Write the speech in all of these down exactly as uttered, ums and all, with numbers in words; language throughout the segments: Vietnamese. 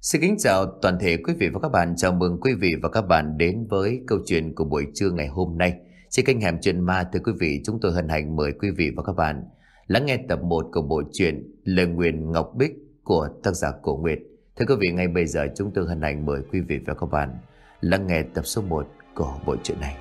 Xin kính chào toàn thể quý vị và các bạn. Chào mừng quý vị và các bạn đến với câu chuyện của buổi trưa ngày hôm nay. Trên kênh Hẻm Chuyện Ma, thưa quý vị, chúng tôi hân hạnh mời quý vị và các bạn lắng nghe tập một của bộ truyện Lời Nguyền Ngọc Bích của tác giả Cổ Nguyệt. Thưa quý vị, ngay bây giờ chúng tôi hân hạnh mời quý vị và các bạn lắng nghe tập số một của bộ truyện này.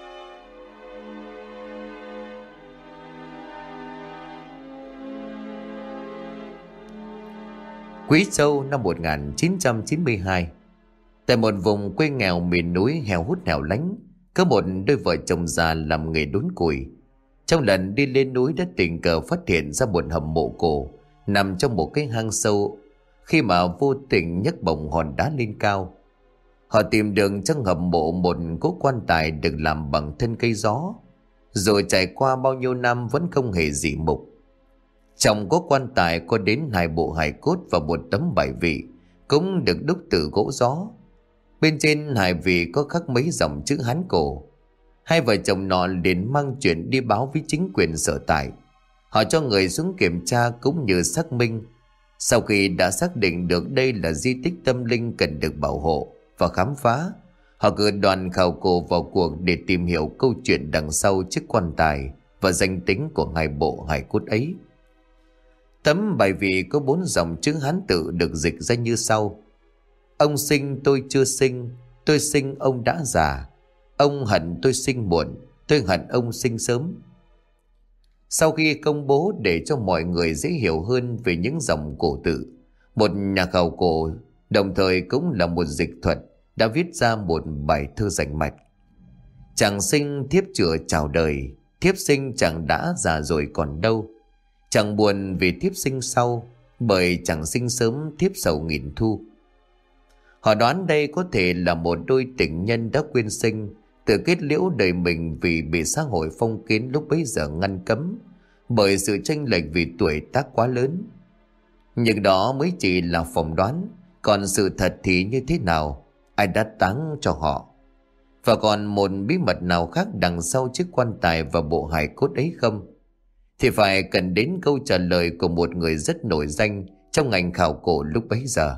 Quý Châu năm một nghìn chín trăm chín mươi hai. Tại một vùng quê nghèo miền núi heo hút hẻo lánh, có một đôi vợ chồng già làm nghề đốn củi. Trong lần đi lên núi đã tình cờ phát hiện ra một hầm mộ cổ nằm trong một cái hang sâu. Khi mà vô tình nhấc bổng hòn đá lên cao, họ tìm được trong hầm mộ một cỗ quan tài được làm bằng thân cây gió, rồi trải qua bao nhiêu năm vẫn không hề dị mục. Trong cỗ quan tài có đến hai bộ hài cốt và một tấm bài vị cũng được đúc từ gỗ gió. Bên trên hài vị có khắc mấy dòng chữ Hán cổ. Hai vợ chồng nọ liền mang chuyện đi báo với chính quyền sở tại. Họ cho người xuống kiểm tra cũng như xác minh. Sau khi đã xác định được đây là di tích tâm linh cần được bảo hộ và khám phá, họ cử đoàn khảo cổ vào cuộc để tìm hiểu câu chuyện đằng sau chiếc quan tài và danh tính của hai bộ hài cốt ấy. Tấm bài vị có bốn dòng chữ Hán tự được dịch ra như sau: ông sinh tôi chưa sinh, tôi sinh ông đã già, ông hận tôi sinh muộn, tôi hận ông sinh sớm. Sau khi công bố để cho mọi người dễ hiểu hơn về những dòng cổ tự, một nhà khảo cổ đồng thời cũng là một dịch thuật đã viết ra một bài thơ rành mạch: chẳng sinh thiếp chữa chào đời, thiếp sinh chẳng đã già rồi còn đâu. Chẳng buồn vì thiếp sinh sau, bởi chẳng sinh sớm thiếp sầu nghìn thu. Họ đoán đây có thể là một đôi tình nhân đã quyên sinh, tự kết liễu đời mình vì bị xã hội phong kiến lúc bấy giờ ngăn cấm, bởi sự chênh lệch vì tuổi tác quá lớn. Nhưng đó mới chỉ là phỏng đoán, còn sự thật thì như thế nào, ai đã táng cho họ? Và còn một bí mật nào khác đằng sau chiếc quan tài và bộ hài cốt ấy không? Thì phải cần đến câu trả lời của một người rất nổi danh trong ngành khảo cổ lúc bấy giờ.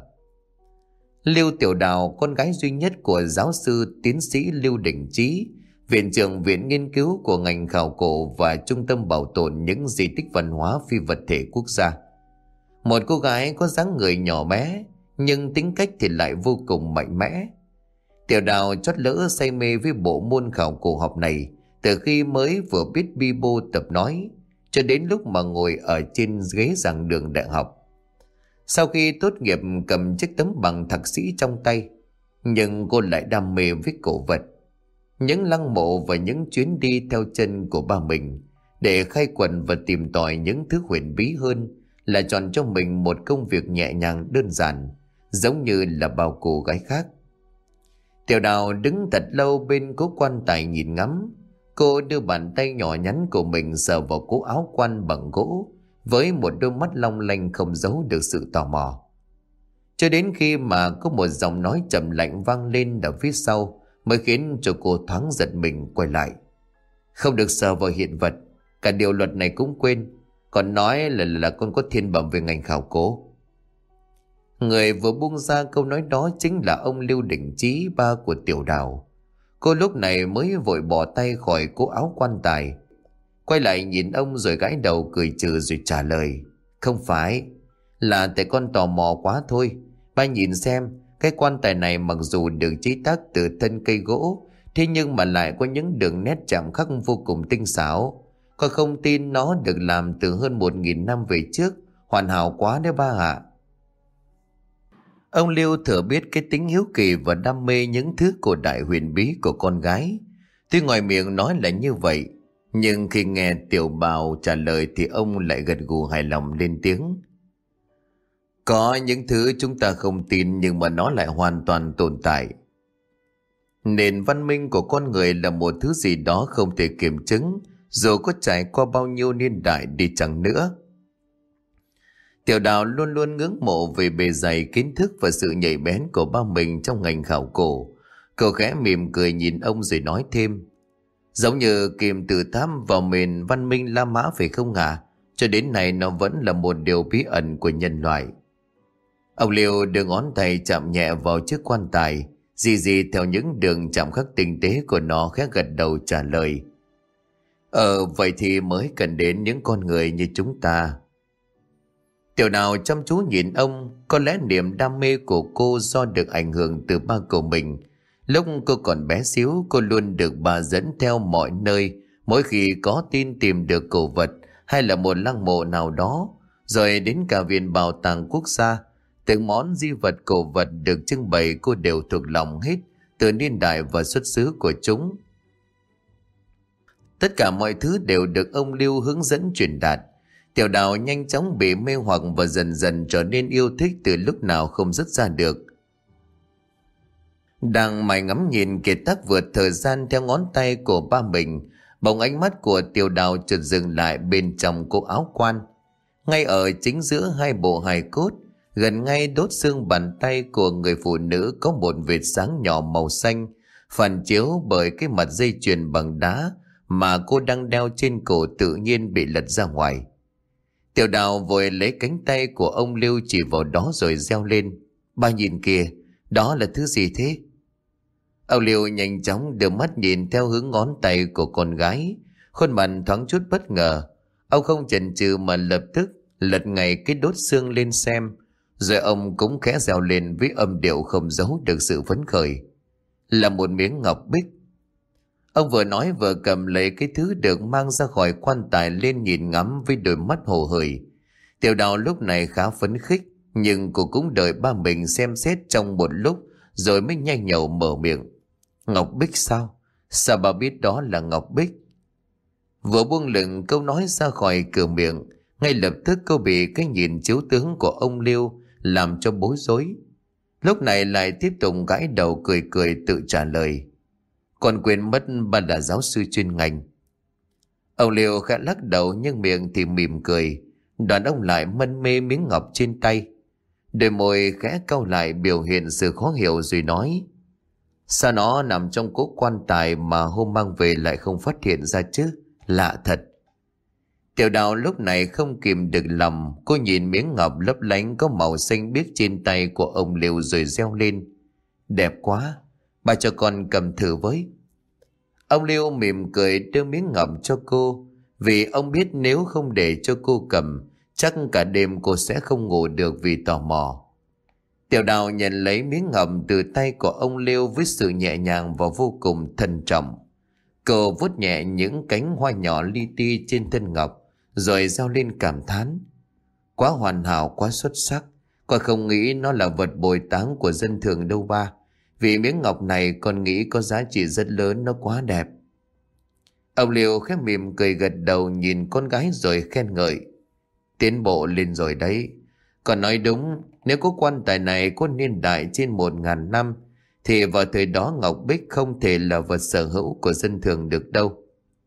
Lưu Tiểu Đào, con gái duy nhất của giáo sư tiến sĩ Lưu Đình Chí, viện trưởng viện nghiên cứu của ngành khảo cổ và trung tâm bảo tồn những di tích văn hóa phi vật thể quốc gia. Một cô gái có dáng người nhỏ bé nhưng tính cách thì lại vô cùng mạnh mẽ. Tiểu Đào chót lỡ say mê với bộ môn khảo cổ học này từ khi mới vừa biết bi bô tập nói, cho đến lúc mà ngồi ở trên ghế giảng đường đại học. Sau khi tốt nghiệp cầm chiếc tấm bằng thạc sĩ trong tay, nhưng cô lại đam mê với cổ vật, những lăng mộ và những chuyến đi theo chân của ba mình để khai quật và tìm tòi những thứ huyền bí hơn là chọn cho mình một công việc nhẹ nhàng đơn giản, giống như là bao cô gái khác. Tiểu Đào đứng thật lâu bên cố quan tài nhìn ngắm. Cô đưa bàn tay nhỏ nhắn của mình sờ vào cố áo quan bằng gỗ với một đôi mắt long lanh không giấu được sự tò mò. Cho đến khi mà có một giọng nói trầm lạnh vang lên ở phía sau mới khiến cho cô thoáng giật mình quay lại. Không được sờ vào hiện vật, cả điều luật này cũng quên, còn nói là là con có thiên bẩm về ngành khảo cổ. Người vừa buông ra câu nói đó chính là ông Lưu Đình Chí, ba của Tiểu Đào. Cô lúc này mới vội bỏ tay khỏi cố áo quan tài, quay lại nhìn ông rồi gãi đầu cười trừ rồi trả lời: không phải, là tại con tò mò quá thôi. Ba nhìn xem, cái quan tài này mặc dù được chế tác từ thân cây gỗ, thế nhưng mà lại có những đường nét chạm khắc vô cùng tinh xảo. Con không tin nó được làm từ hơn một nghìn năm về trước, hoàn hảo quá đấy ba ạ. Ông Lưu thừa biết cái tính hiếu kỳ và đam mê những thứ cổ đại huyền bí của con gái. Tuy ngoài miệng nói là như vậy, nhưng khi nghe Tiểu Bào trả lời thì ông lại gật gù hài lòng lên tiếng: có những thứ chúng ta không tin nhưng mà nó lại hoàn toàn tồn tại. Nền văn minh của con người là một thứ gì đó không thể kiểm chứng, dù có trải qua bao nhiêu niên đại đi chăng nữa. Tiểu Đào luôn luôn ngưỡng mộ về bề dày kiến thức và sự nhạy bén của ba mình trong ngành khảo cổ. Cậu khẽ mỉm cười nhìn ông rồi nói thêm: giống như kim tự tháp vào miền văn minh La Mã phải không ạ? À? Cho đến nay nó vẫn là một điều bí ẩn của nhân loại. Ông Liêu đưa ngón tay chạm nhẹ vào chiếc quan tài, dì dì theo những đường chạm khắc tinh tế của nó, khẽ gật đầu trả lời. Ờ vậy thì mới cần đến những con người như chúng ta. Tiểu Đào chăm chú nhìn ông. Có lẽ niềm đam mê của cô do được ảnh hưởng từ ba của mình. Lúc cô còn bé xíu, cô luôn được bà dẫn theo mọi nơi. Mỗi khi có tin tìm được cổ vật hay là một lăng mộ nào đó, rồi đến cả viện bảo tàng quốc gia, từng món di vật cổ vật được trưng bày cô đều thuộc lòng hết, từ niên đại và xuất xứ của chúng. Tất cả mọi thứ đều được ông Lưu hướng dẫn truyền đạt. Tiểu Đào nhanh chóng bị mê hoặc và dần dần trở nên yêu thích từ lúc nào không dứt ra được. Đang mải ngắm nhìn kiệt tác vượt thời gian theo ngón tay của ba mình, bỗng ánh mắt của Tiểu Đào chợt dừng lại bên trong cô áo quan. Ngay ở chính giữa hai bộ hài cốt, gần ngay đốt xương bàn tay của người phụ nữ, có một vệt sáng nhỏ màu xanh, phản chiếu bởi cái mặt dây chuyền bằng đá mà cô đang đeo trên cổ tự nhiên bị lật ra ngoài. Tiểu Đào vội lấy cánh tay của ông Lưu chỉ vào đó rồi reo lên. Ba nhìn kìa, đó là thứ gì thế? Ông Lưu nhanh chóng đưa mắt nhìn theo hướng ngón tay của con gái, khuôn mặt thoáng chút bất ngờ. Ông không chần chừ mà lập tức lật ngay cái đốt xương lên xem, rồi ông cũng khẽ reo lên với âm điệu không giấu được sự phấn khởi. Là một miếng ngọc bích. Ông vừa nói vừa cầm lấy cái thứ được mang ra khỏi quan tài lên nhìn ngắm với đôi mắt hồ hởi. Tiểu Đào lúc này khá phấn khích, nhưng cô cũng đợi ba mình xem xét trong một lúc rồi mới nhanh nhậu mở miệng. Ngọc bích sao? Sao bà biết đó là ngọc bích? Vừa buông lửng câu nói ra khỏi cửa miệng, ngay lập tức cô bị cái nhìn chiếu tướng của ông Liêu làm cho bối rối. Lúc này lại tiếp tục gãi đầu cười cười tự trả lời. Còn quên mất bà là giáo sư chuyên ngành. Ông Liêu khẽ lắc đầu nhưng miệng thì mỉm cười. Đoàn ông lại mân mê miếng ngọc trên tay. Đôi môi khẽ cau lại biểu hiện sự khó hiểu rồi nói. Sao nó nằm trong cố quan tài mà hôm mang về lại không phát hiện ra chứ? Lạ thật. Tiểu Đào lúc này không kìm được lòng. Cô nhìn miếng ngọc lấp lánh có màu xanh biếc trên tay của ông Liêu rồi reo lên. Đẹp quá, bà cho con cầm thử với. Ông Liêu mỉm cười đưa miếng ngọc cho cô, vì ông biết nếu không để cho cô cầm, chắc cả đêm cô sẽ không ngủ được vì tò mò. Tiểu Đào nhận lấy miếng ngọc từ tay của ông Liêu với sự nhẹ nhàng và vô cùng thận trọng. Cô vuốt nhẹ những cánh hoa nhỏ li ti trên thân ngọc, rồi reo lên cảm thán. Quá hoàn hảo, quá xuất sắc. Con không nghĩ nó là vật bồi táng của dân thường đâu ba. Vì miếng ngọc này con nghĩ có giá trị rất lớn, nó quá đẹp. Ông Liêu khẽ mỉm cười gật đầu nhìn con gái rồi khen ngợi. Tiến bộ lên rồi đấy. Còn nói đúng, nếu có quan tài này có niên đại trên một ngàn năm, thì vào thời đó ngọc bích không thể là vật sở hữu của dân thường được đâu.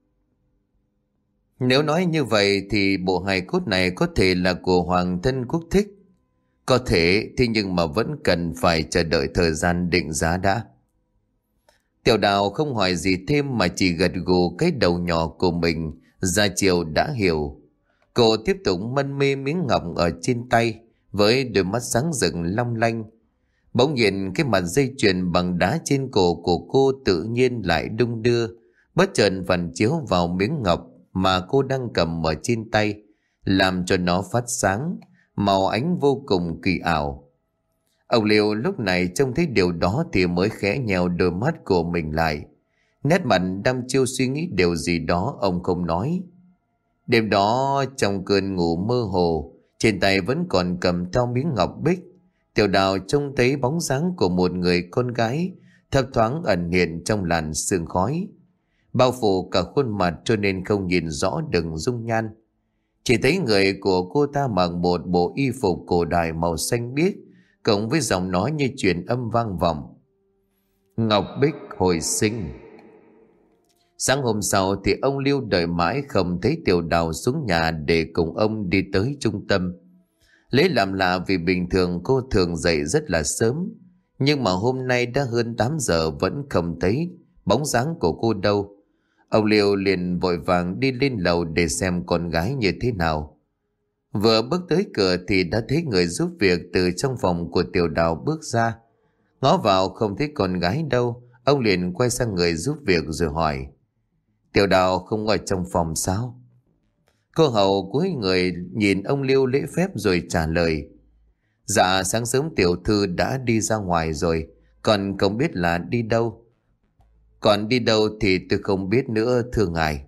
Nếu nói như vậy thì bộ hài cốt này có thể là của Hoàng thân Quốc Thích. Có thể, thế nhưng mà vẫn cần phải chờ đợi thời gian định giá đã. Tiểu Đào không hỏi gì thêm mà chỉ gật gù cái đầu nhỏ của mình, ra chiều đã hiểu. Cô tiếp tục mân mê miếng ngọc ở trên tay với đôi mắt sáng rực long lanh. Bỗng nhiên cái mặt dây chuyền bằng đá trên cổ của cô tự nhiên lại đung đưa, bất chợt phản chiếu vào miếng ngọc mà cô đang cầm ở trên tay, làm cho nó phát sáng, màu ánh vô cùng kỳ ảo. Ông Liêu lúc này trông thấy điều đó thì mới khẽ nhèo đôi mắt của mình lại. Nét mặt đăm chiêu suy nghĩ điều gì đó, ông không nói. Đêm đó trong cơn ngủ mơ hồ, trên tay vẫn còn cầm theo miếng ngọc bích. Tiểu Đào trông thấy bóng dáng của một người con gái thấp thoáng ẩn hiện trong làn sương khói, bao phủ cả khuôn mặt cho nên không nhìn rõ được dung nhan. Chỉ thấy người của cô ta mặc một bộ y phục cổ đại màu xanh biếc, cộng với giọng nói như truyền âm vang vọng. Ngọc bích hồi sinh. Sáng hôm sau thì ông Liêu đợi mãi không thấy Tiểu Đào xuống nhà để cùng ông đi tới trung tâm. Lấy làm lạ vì bình thường cô thường dậy rất là sớm, nhưng mà hôm nay đã hơn tám giờ vẫn không thấy bóng dáng của cô đâu. Ông Liêu liền vội vàng đi lên lầu để xem con gái như thế nào. Vừa bước tới cửa thì đã thấy người giúp việc từ trong phòng của Tiểu Đào bước ra. Ngó vào không thấy con gái đâu, ông liền quay sang người giúp việc rồi hỏi: Tiểu Đào không ở trong phòng sao? Cô hầu cúi người nhìn ông Liêu lễ phép rồi trả lời: Dạ sáng sớm tiểu thư đã đi ra ngoài rồi, còn không biết là đi đâu. Còn đi đâu thì tôi không biết nữa thưa ngài.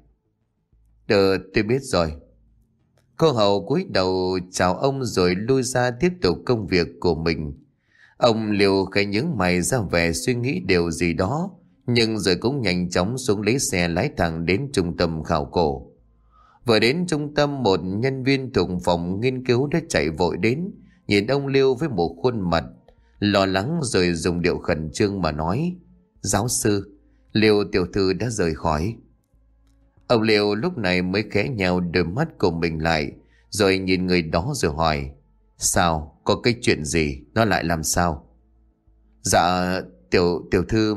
Ờ tôi biết rồi. Cô hầu cúi đầu chào ông rồi lui ra tiếp tục công việc của mình. Ông Liêu khẽ nhướng mày ra vẻ suy nghĩ điều gì đó, nhưng rồi cũng nhanh chóng xuống lấy xe lái thẳng đến trung tâm khảo cổ. Vừa đến trung tâm, một nhân viên thuộc phòng nghiên cứu đã chạy vội đến, nhìn ông Liêu với một khuôn mặt lo lắng rồi dùng điệu khẩn trương mà nói: Giáo sư, Liêu tiểu thư đã rời khỏi. Ông Liêu lúc này mới khẽ nhào đôi mắt của mình lại, rồi nhìn người đó rồi hỏi: Sao, có cái chuyện gì, nó lại làm sao? Dạ tiểu tiểu thư...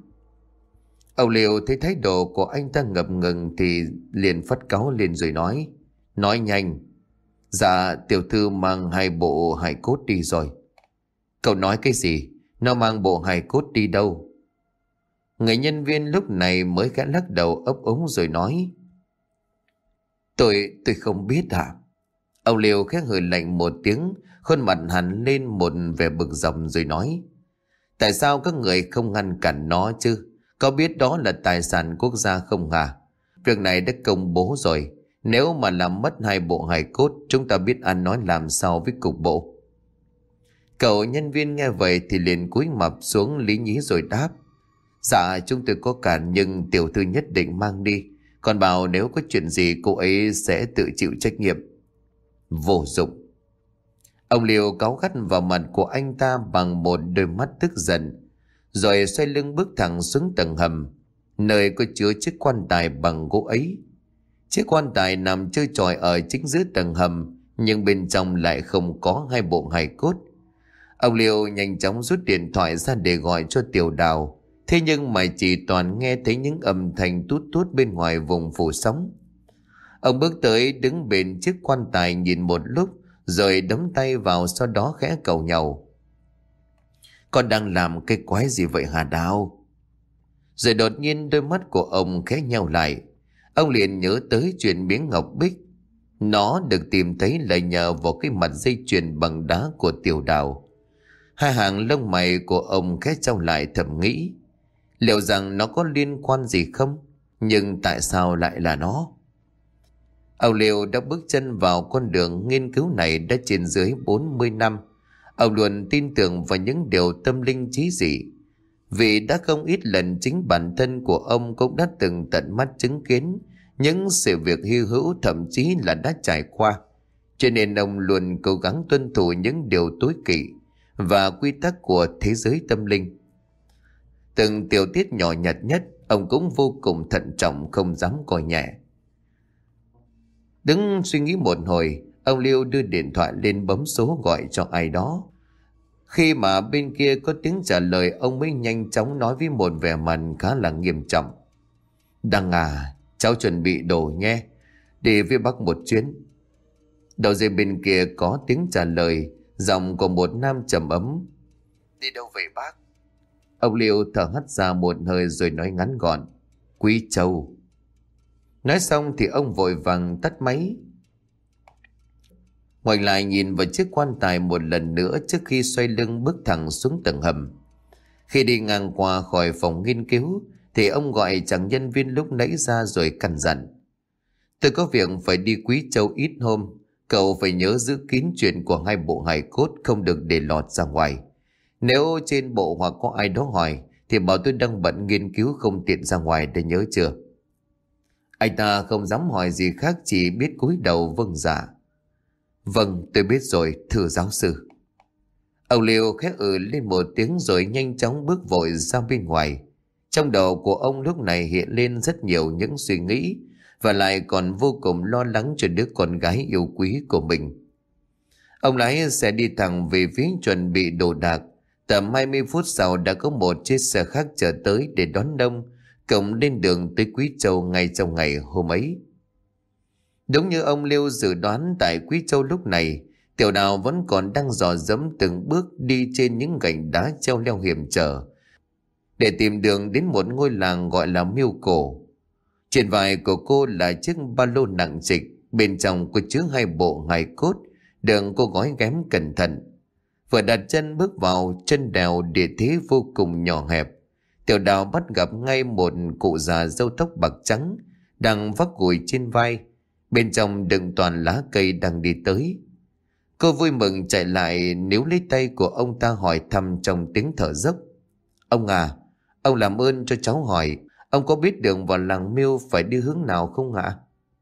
Ông Liêu thấy thái độ của anh ta ngập ngừng thì liền phất cáu lên rồi nói: Nói nhanh. Dạ tiểu thư mang hai bộ hài cốt đi rồi. Cậu nói cái gì? Nó mang bộ hài cốt đi đâu? Người nhân viên lúc này mới khẽ lắc đầu ấp úng rồi nói: Tôi, tôi không biết ạ. À? Ông Liêu khẽ hừ lạnh một tiếng, khuôn mặt hằn lên một vẻ bực dọc rồi nói: Tại sao các người không ngăn cản nó chứ? Có biết đó là tài sản quốc gia không hả? Việc này đã công bố rồi. Nếu mà làm mất hai bộ hài cốt, chúng ta biết ăn nói làm sao với cục bộ. Cậu nhân viên nghe vậy thì liền cúi mặt xuống lý nhí rồi đáp: Dạ chúng tôi có cản, nhưng tiểu thư nhất định mang đi. Còn bảo nếu có chuyện gì cô ấy sẽ tự chịu trách nhiệm. Vô dụng. Ông Liêu cáu gắt vào mặt của anh ta bằng một đôi mắt tức giận, rồi xoay lưng bước thẳng xuống tầng hầm, nơi có chứa chiếc quan tài bằng gỗ ấy. Chiếc quan tài nằm trơ trọi ở chính giữa tầng hầm, nhưng bên trong lại không có hai bộ hài cốt. Ông Liêu nhanh chóng rút điện thoại ra để gọi cho Tiểu Đào, thế nhưng mà chỉ toàn nghe thấy những âm thanh tút tút bên ngoài vùng phủ sóng. Ông bước tới đứng bên chiếc quan tài nhìn một lúc, rồi đấm tay vào, sau đó khẽ cầu nhàu: Con đang làm cái quái gì vậy hả Đào? Rồi đột nhiên đôi mắt của ông khẽ nheo lại. Ông liền nhớ tới chuyện miếng ngọc bích. Nó được tìm thấy là nhờ vào cái mặt dây chuyền bằng đá của Tiểu Đào. Hai hàng lông mày của ông khẽ chau lại, thầm nghĩ: liệu rằng nó có liên quan gì không? Nhưng tại sao lại là nó? Ông Liêu đã bước chân vào con đường nghiên cứu này đã trên dưới bốn mươi năm. Ông luôn tin tưởng vào những điều tâm linh trí dị, vì đã không ít lần chính bản thân của ông cũng đã từng tận mắt chứng kiến những sự việc hy hữu, thậm chí là đã trải qua. Cho nên ông luôn cố gắng tuân thủ những điều tối kỵ và quy tắc của thế giới tâm linh. Từng tiểu tiết nhỏ nhặt nhất ông cũng vô cùng thận trọng, không dám coi nhẹ. Đứng suy nghĩ một hồi, ông Liêu đưa điện thoại lên bấm số gọi cho ai đó. Khi mà bên kia có tiếng trả lời, ông mới nhanh chóng nói với một vẻ mặt khá là nghiêm trọng: Đăng à, cháu chuẩn bị đồ nhé, đi với bác một chuyến. Đầu dây bên kia có tiếng trả lời, giọng của một nam trầm ấm: Đi đâu vậy bác? Ông Liêu thở hắt ra một hơi rồi nói ngắn gọn: Quý Châu. Nói xong thì ông vội vàng tắt máy, ngoảnh lại nhìn vào chiếc quan tài một lần nữa trước khi xoay lưng bước thẳng xuống tầng hầm. Khi đi ngang qua khỏi phòng nghiên cứu thì ông gọi chàng nhân viên lúc nãy ra rồi căn dặn: Tôi có việc phải đi Quý Châu ít hôm, cậu phải nhớ giữ kín chuyện của hai bộ hài cốt, không được để lọt ra ngoài. Nếu trên bộ hoặc có ai đó hỏi thì bảo tôi đang bận nghiên cứu, không tiện ra ngoài, để nhớ chưa? Anh ta không dám hỏi gì khác, chỉ biết cúi đầu vâng dạ. Vâng, tôi biết rồi, thưa giáo sư. Ông Liêu khẽ ừ lên một tiếng rồi nhanh chóng bước vội ra bên ngoài. Trong đầu của ông lúc này hiện lên rất nhiều những suy nghĩ, và lại còn vô cùng lo lắng cho đứa con gái yêu quý của mình. Ông lái xe đi thẳng về phía chuẩn bị đồ đạc. Tầm hai mươi phút sau đã có một chiếc xe khác chờ tới để đón ông, cộng lên đường tới Quý Châu ngay trong ngày hôm ấy. Đúng như ông Liêu dự đoán, tại Quý Châu lúc này, Tiểu Đào vẫn còn đang dò dẫm từng bước đi trên những gành đá treo leo hiểm trở để tìm đường đến một ngôi làng gọi là Miêu Cổ. Trên vai của cô là chiếc ba lô nặng trịch, bên trong có chứa hai bộ hài cốt được cô gói ghém cẩn thận. Vừa đặt chân bước vào chân đèo, địa thế vô cùng nhỏ hẹp. Tiểu Đào bắt gặp ngay một cụ già râu tóc bạc trắng đang vác gùi trên vai, bên trong đựng toàn lá cây đang đi tới. Cô vui mừng chạy lại níu lấy tay của ông ta hỏi thăm trong tiếng thở dốc: "Ông à, ông làm ơn cho cháu hỏi, ông có biết đường vào làng Miêu phải đi hướng nào không ạ?"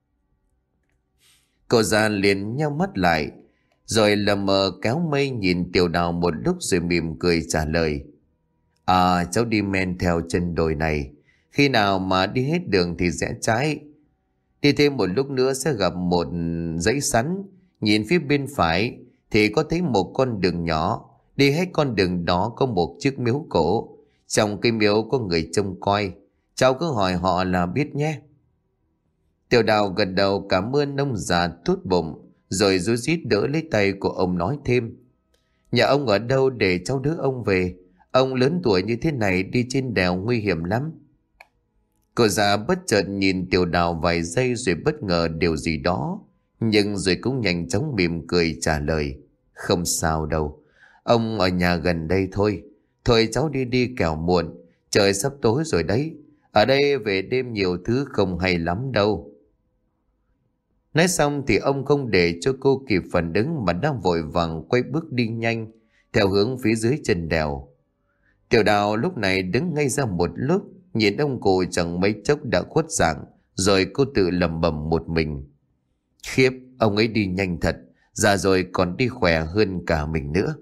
Cô già liền nheo mắt lại, rồi lờ mờ kéo mây nhìn Tiểu Đào một lúc rồi mỉm cười trả lời: "À, cháu đi men theo chân đồi này, khi nào mà đi hết đường thì rẽ trái. Đi thêm một lúc nữa sẽ gặp một dãy sắn, nhìn phía bên phải thì có thấy một con đường nhỏ, đi hết con đường đó có một chiếc miếu cổ. Trong cái miếu có người trông coi, cháu cứ hỏi họ là biết nhé." Tiểu Đào gật đầu cảm ơn ông già tốt bụng, rồi rối rít đỡ lấy tay của ông nói thêm: "Nhà ông ở đâu để cháu đưa ông về? Ông lớn tuổi như thế này đi trên đèo nguy hiểm lắm." Cô già bất chợt nhìn Tiểu Đào vài giây rồi bất ngờ điều gì đó, nhưng rồi cũng nhanh chóng mỉm cười trả lời: "Không sao đâu, ông ở nhà gần đây thôi. Thôi cháu đi đi kẻo muộn, trời sắp tối rồi đấy. Ở đây về đêm nhiều thứ không hay lắm đâu." Nói xong thì ông không để cho cô kịp phản ứng mà đang vội vàng quay bước đi nhanh theo hướng phía dưới chân đèo. Tiểu Đào lúc này đứng ngây ra một lúc, nhìn ông cụ chẳng mấy chốc đã khuất dạng, rồi cô tự lẩm bẩm một mình: "Khiếp, ông ấy đi nhanh thật, già rồi còn đi khỏe hơn cả mình nữa."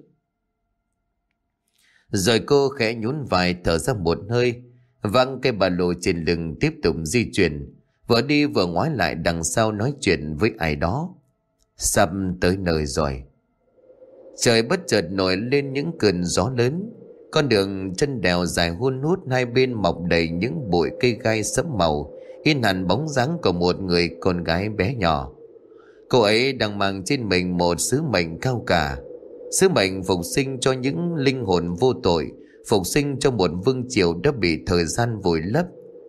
Rồi cô khẽ nhún vai thở ra một hơi, văng cây ba lô trên lưng tiếp tục di chuyển, vừa đi vừa ngoái lại đằng sau nói chuyện với ai đó: "Sắp tới nơi rồi." Trời bất chợt nổi lên những cơn gió lớn. Con đường chân đèo dài hun hút, hai bên mọc đầy những bụi cây gai sẫm màu, in hẳn bóng dáng của một người con gái bé nhỏ. Cô ấy đang mang trên mình một sứ mệnh cao cả, sứ mệnh phục sinh cho những linh hồn vô tội, phục sinh cho một vương triều đã bị thời gian vùi lấp.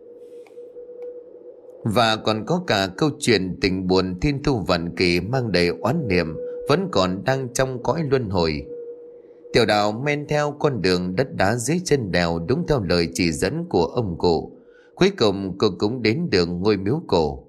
Và còn có cả câu chuyện tình buồn thiên thu vạn kỳ mang đầy oán niệm vẫn còn đang trong cõi luân hồi. Tiểu Đào men theo con đường đất đá dưới chân đèo đúng theo lời chỉ dẫn của ông cụ. Cuối cùng cô cũng đến được ngôi miếu cổ.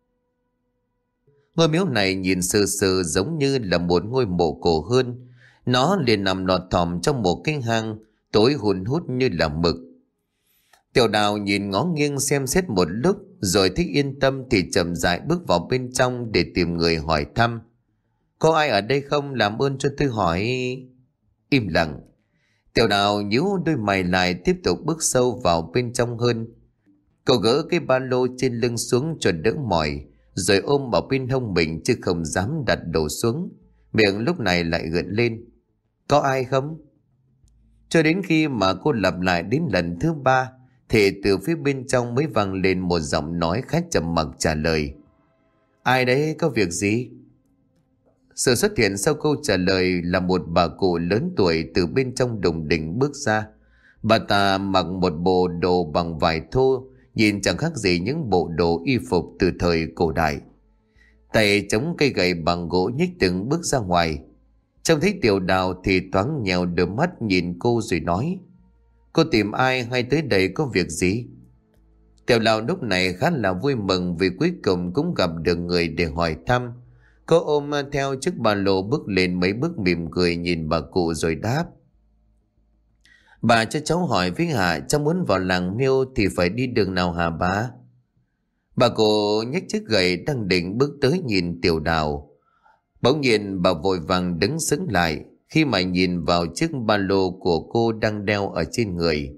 Ngôi miếu này nhìn sơ sơ giống như là một ngôi mộ cổ hơn. Nó liền nằm lọt thỏm trong một cái hang tối hun hút như là mực. Tiểu Đào nhìn ngó nghiêng xem xét một lúc, rồi thích yên tâm thì chậm rãi bước vào bên trong để tìm người hỏi thăm: "Có ai ở đây không? Làm ơn cho tôi hỏi." Im lặng. Tiểu Đào nhíu đôi mày lại, tiếp tục bước sâu vào bên trong hơn. Cậu gỡ cái ba lô trên lưng xuống cho đỡ mỏi, rồi ôm vào bên hông mình chứ không dám đặt đồ xuống. Miệng lúc này lại gượng lên: "Có ai không?" Cho đến khi mà cô lặp lại đến lần thứ ba thì từ phía bên trong mới vang lên một giọng nói khá trầm mặc trả lời: "Ai đấy, có việc gì?" Sự xuất hiện sau câu trả lời là một bà cụ lớn tuổi từ bên trong đùng đỉnh bước ra. Bà ta mặc một bộ đồ bằng vải thô, nhìn chẳng khác gì những bộ đồ y phục từ thời cổ đại. Tay chống cây gậy bằng gỗ nhích từng bước ra ngoài. Trông thấy Tiểu Đào thì thoáng nhèo đôi mắt nhìn cô rồi nói: "Cô tìm ai hay tới đây có việc gì?" Tiểu Đào lúc này khá là vui mừng vì cuối cùng cũng gặp được người để hỏi thăm. Cô ôm theo chiếc ba lô bước lên mấy bước mỉm cười nhìn bà cụ rồi đáp: "Bà cho cháu hỏi với Hạ, cháu muốn vào làng Miêu thì phải đi đường nào hả bà?" Bà cụ nhấc chiếc gậy đang định bước tới nhìn Tiểu Đào. Bỗng nhiên bà vội vàng đứng sững lại khi mà nhìn vào chiếc ba lô của cô đang đeo ở trên người.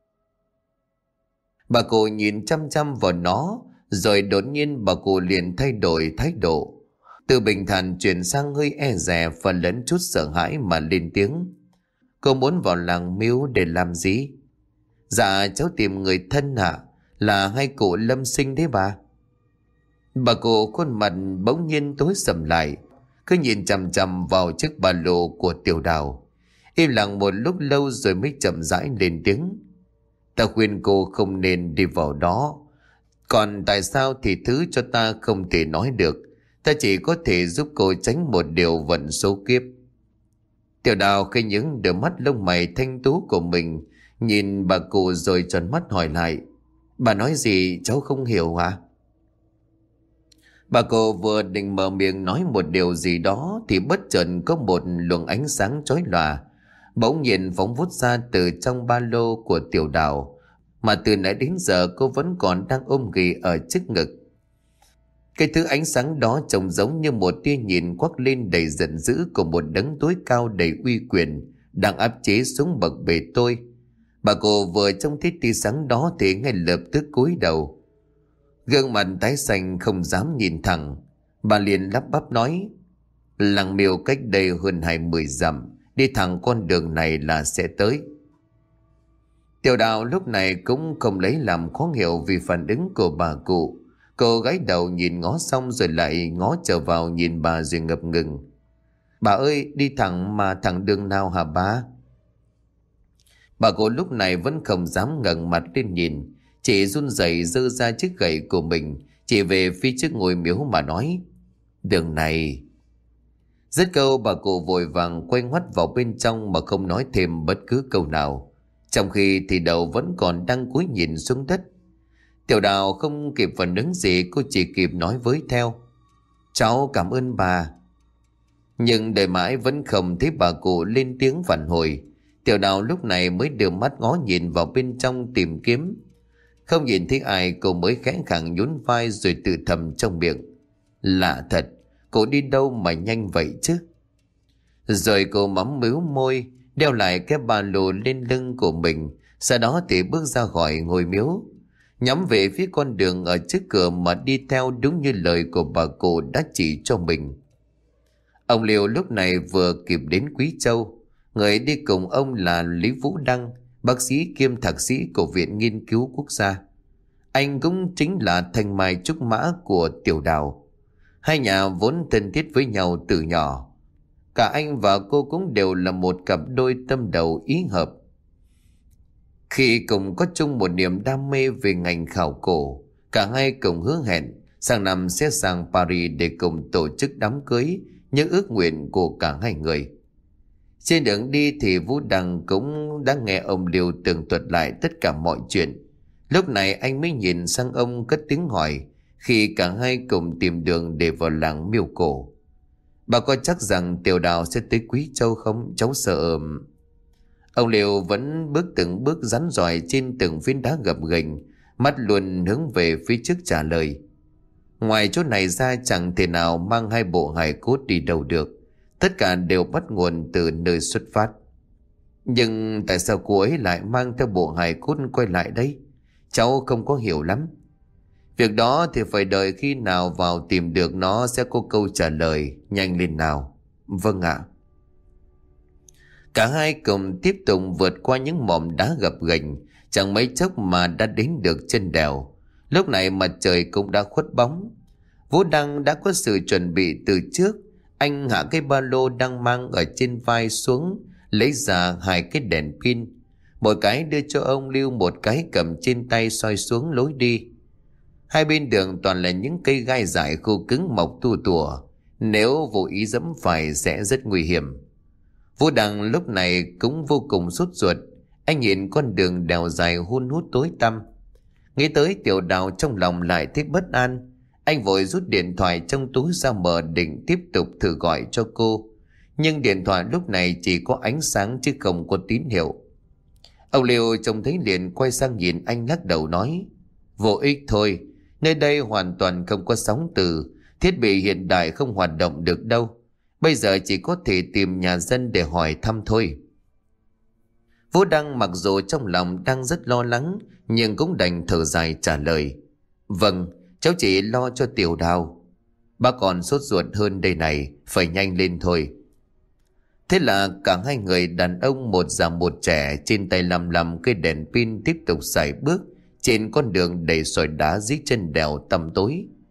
Bà cụ nhìn chăm chăm vào nó, rồi đột nhiên bà cụ liền thay đổi thái độ, từ bình thản chuyển sang hơi e dè và lẫn chút sợ hãi mà lên tiếng: "Cô muốn vào làng Miếu để làm gì?" "Dạ cháu tìm người thân ạ, là hai cụ Lâm Sinh đấy bà." Bà cụ khuôn mặt bỗng nhiên tối sầm lại, cứ nhìn chằm chằm vào chiếc ba lô của Tiểu Đào. Im lặng một lúc lâu rồi mới chậm rãi lên tiếng. Ta khuyên cô không nên đi vào đó. Còn tại sao thì thứ cho ta không thể nói được. Ta chỉ có thể giúp cô tránh một điều vận số kiếp. Tiểu Đào khi những đôi mắt lông mày thanh tú của mình nhìn bà cụ rồi tròn mắt hỏi lại. Bà nói gì cháu không hiểu hả? Bà cụ vừa định mở miệng nói một điều gì đó thì bất chợt có một luồng ánh sáng chói lòa bỗng nhiên phóng vút ra từ trong ba lô của Tiểu Đào, mà từ nãy đến giờ cô vẫn còn đang ôm ghì ở trước ngực. Cái thứ ánh sáng đó trông giống như một tia nhìn quắc lên đầy giận dữ của một đấng tối cao đầy uy quyền đang áp chế xuống bậc bề tôi. Bà cô vừa trông thấy tia sáng đó thì ngay lập tức cúi đầu, gương mặt tái xanh không dám nhìn thẳng. Bà liền lắp bắp nói: Làng Miêu cách đây hơn hai mươi dặm, đi thẳng con đường này là sẽ tới. Tiểu Đào lúc này cũng không lấy làm khó hiểu vì phản ứng của bà cụ. Cô gái đầu nhìn ngó xong rồi lại ngó trở vào nhìn bà rồi ngập ngừng. Bà ơi, đi thẳng mà thẳng đường nào hả bà? Bà cụ lúc này vẫn không dám ngẩng mặt lên nhìn, chỉ run rẩy giơ ra chiếc gậy của mình chỉ về phía trước ngôi miếu mà nói: Đường này. Dứt câu bà cụ vội vàng quay ngoắt vào bên trong mà không nói thêm bất cứ câu nào, trong khi thì đầu vẫn còn đang cúi nhìn xuống đất. Tiểu Đào không kịp phản ứng gì, cô chỉ kịp nói với theo: Cháu cảm ơn bà. Nhưng đợi mãi vẫn không thấy bà cụ lên tiếng phản hồi. Tiểu Đào lúc này mới đưa mắt ngó nhìn vào bên trong tìm kiếm. Không nhìn thấy ai, cô mới khẽ khàng nhún vai rồi tự thầm trong miệng: Lạ thật, cô đi đâu mà nhanh vậy chứ? Rồi cô mắm mếu môi, đeo lại cái ba lô lên lưng của mình, sau đó thì bước ra khỏi ngôi miếu, nhắm về phía con đường ở trước cửa mà đi theo đúng như lời của bà cụ đã chỉ cho mình. Ông Liêu lúc này vừa kịp đến Quý Châu. Người đi cùng ông là Lý Vũ Đăng, bác sĩ kiêm thạc sĩ của Viện Nghiên cứu Quốc gia. Anh cũng chính là thanh mai trúc mã của Tiểu Đào. Hai nhà vốn thân thiết với nhau từ nhỏ. Cả anh và cô cũng đều là một cặp đôi tâm đầu ý hợp. Khi cùng có chung một niềm đam mê về ngành khảo cổ, cả hai cùng hứa hẹn sang năm sẽ sang Paris để cùng tổ chức đám cưới như ước nguyện của cả hai người. Trên đường đi thì Vũ Đăng cũng đã nghe ông Liêu tường thuật lại tất cả mọi chuyện. Lúc này anh mới nhìn sang ông cất tiếng hỏi khi cả hai cùng tìm đường để vào làng Miêu Cổ: Bà có chắc rằng Tiểu Đào sẽ tới Quý Châu không? Cháu sợ... Ông Liêu vẫn bước từng bước rắn rỏi trên từng phiến đá gập ghềnh, mắt luôn hướng về phía trước trả lời: Ngoài chỗ này ra chẳng thể nào mang hai bộ hài cốt đi đâu được. Tất cả đều bắt nguồn từ nơi xuất phát. Nhưng tại sao cô ấy lại mang theo bộ hài cốt quay lại đây? Cháu không có hiểu lắm. Việc đó thì phải đợi khi nào vào tìm được nó sẽ có câu trả lời. Nhanh lên nào. Vâng ạ. Cả hai cùng tiếp tục vượt qua những mỏm đá gập ghềnh, chẳng mấy chốc mà đã đến được chân đèo. Lúc này mặt trời cũng đã khuất bóng. Vũ Đăng đã có sự chuẩn bị từ trước. Anh hạ cái ba lô đang mang ở trên vai xuống, lấy ra hai cái đèn pin, một cái đưa cho ông Lưu, một cái cầm trên tay soi xuống lối đi. Hai bên đường toàn là những cây gai dại khô cứng mọc tua tủa, nếu vô ý dẫm phải sẽ rất nguy hiểm. Vũ Đăng lúc này cũng vô cùng sốt ruột. Anh nhìn con đường đèo dài hun hút tối tăm, nghĩ tới Tiểu Đào trong lòng lại thấy bất an. Anh vội rút điện thoại trong túi ra mở định tiếp tục thử gọi cho cô, nhưng điện thoại lúc này chỉ có ánh sáng chứ không có tín hiệu. Ông Liêu trông thấy liền quay sang nhìn anh, lắc đầu nói: Vô ích thôi, nơi đây hoàn toàn không có sóng từ, thiết bị hiện đại không hoạt động được đâu. Bây giờ chỉ có thể tìm nhà dân để hỏi thăm thôi. Vũ Đăng mặc dù trong lòng đang rất lo lắng, nhưng cũng đành thở dài trả lời: Vâng, cháu chỉ lo cho Tiểu Đào. Bác còn sốt ruột hơn đây này, phải nhanh lên thôi. Thế là cả hai người đàn ông, một già một trẻ, trên tay lăm lăm cây đèn pin tiếp tục sải bước trên con đường đầy sỏi đá dưới chân đèo tăm tối.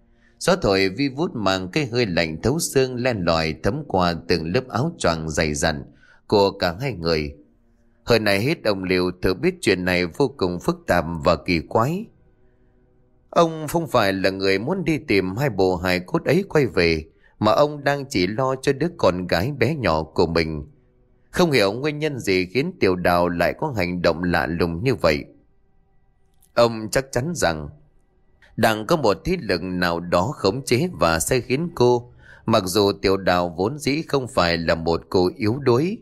Gió thổi vi vút mang cái hơi lạnh thấu xương len lỏi thấm qua từng lớp áo choàng dày dặn của cả hai người. Hơn này hết ông Liêu thử biết chuyện này vô cùng phức tạp và kỳ quái. Ông không phải là người muốn đi tìm hai bộ hài cốt ấy quay về, mà ông đang chỉ lo cho đứa con gái bé nhỏ của mình. Không hiểu nguyên nhân gì khiến Tiểu Đào lại có hành động lạ lùng như vậy. Ông chắc chắn rằng đang có một thế lực nào đó khống chế và sai khiến cô, mặc dù Tiểu Đào vốn dĩ không phải là một cô yếu đuối.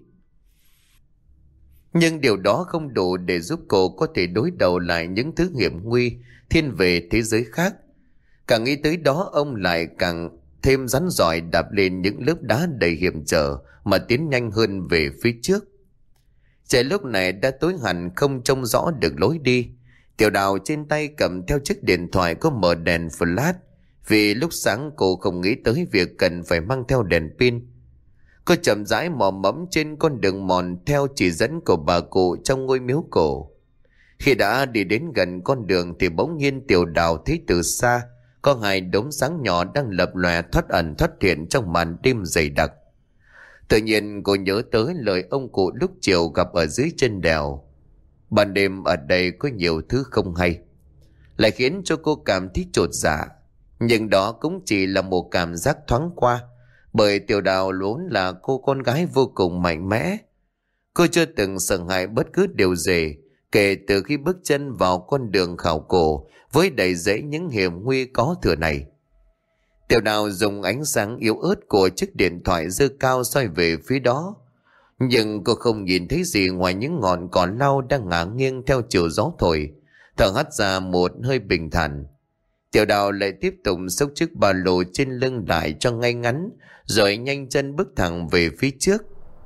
Nhưng điều đó không đủ để giúp cô có thể đối đầu lại những thứ hiểm nguy thiên về thế giới khác. Càng nghĩ tới đó, ông lại càng thêm rắn rỏi đạp lên những lớp đá đầy hiểm trở mà tiến nhanh hơn về phía trước. Trời lúc này đã tối hẳn, không trông rõ được lối đi. Tiểu Đào trên tay cầm theo chiếc điện thoại có mở đèn flash, vì lúc sáng cô không nghĩ tới việc cần phải mang theo đèn pin. Cô chậm rãi mò mẫm trên con đường mòn theo chỉ dẫn của bà cụ trong ngôi miếu cổ. Khi đã đi đến gần con đường thì bỗng nhiên Tiểu Đào thấy từ xa có hai đốm sáng nhỏ đang lập lòe thoát ẩn thoát hiện trong màn đêm dày đặc. Tự nhiên cô nhớ tới lời ông cụ lúc chiều gặp ở dưới chân đèo. Ban đêm ở đây có nhiều thứ không hay, lại khiến cho cô cảm thấy chột dạ. Nhưng đó cũng chỉ là một cảm giác thoáng qua, bởi Tiểu Đào vốn là cô con gái vô cùng mạnh mẽ. Cô chưa từng sợ hãi bất cứ điều gì kể từ khi bước chân vào con đường khảo cổ với đầy rẫy những hiểm nguy có thừa này. Tiểu Đào dùng ánh sáng yếu ớt của chiếc điện thoại giơ cao soi về phía đó, nhưng cô không nhìn thấy gì ngoài những ngọn cỏ lau đang ngả nghiêng theo chiều gió thổi, thở hắt ra một hơi bình thản. Tiểu Đào lại tiếp tục xốc chiếc ba lô trên lưng lại cho ngay ngắn, rồi nhanh chân bước thẳng về phía trước.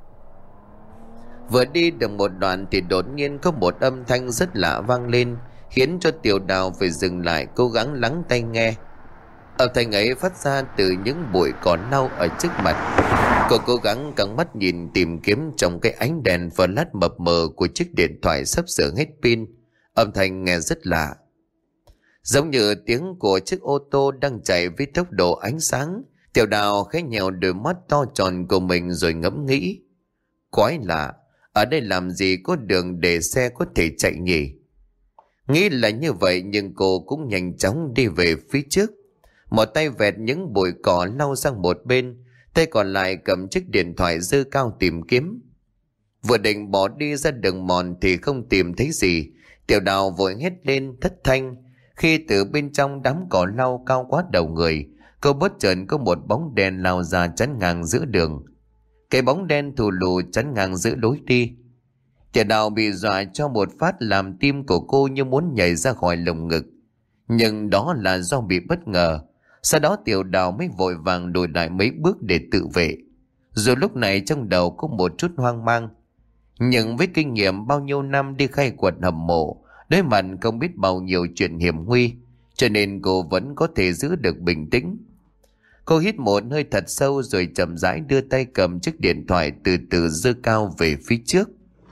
Vừa đi được một đoạn thì đột nhiên có một âm thanh rất lạ vang lên, khiến cho Tiểu Đào phải dừng lại cố gắng lắng tai nghe. Âm thanh ấy phát ra từ những bụi cỏ lau ở trước mặt. Cô cố gắng căng mắt nhìn tìm kiếm trong cái ánh đèn flash mập mờ của chiếc điện thoại sắp sửa hết pin. Âm thanh nghe rất lạ, giống như tiếng của chiếc ô tô đang chạy với tốc độ ánh sáng. Tiểu Đào khẽ nhèo đôi mắt to tròn của mình rồi ngẫm nghĩ. Quái lạ, ở đây làm gì có đường để xe có thể chạy nhỉ? Nghĩ là như vậy, nhưng cô cũng nhanh chóng đi về phía trước. Một tay vẹt những bụi cỏ lau sang một bên, tay còn lại cầm chiếc điện thoại giơ cao tìm kiếm. Vừa định bỏ đi ra đường mòn thì không tìm thấy gì. Tiểu Đào vội hét lên thất thanh, khi từ bên trong đám cỏ lau cao quá đầu người, cô bất chợt có một bóng đen lao ra chắn ngang giữa đường. Cái bóng đen thù lù chắn ngang giữa lối đi. Tiểu Đào bị dọa cho một phát làm tim của cô như muốn nhảy ra khỏi lồng ngực. Nhưng đó là do bị bất ngờ. Sau đó Tiểu Đào mới vội vàng lùi lại mấy bước để tự vệ. Rồi lúc này trong đầu có một chút hoang mang. Nhưng với kinh nghiệm bao nhiêu năm đi khai quật hầm mộ, đối mặt không biết bao nhiêu chuyện hiểm nguy, cho nên cô vẫn có thể giữ được bình tĩnh. Cô hít một hơi thật sâu rồi chậm rãi đưa tay cầm chiếc điện thoại từ từ giơ cao về phía trước.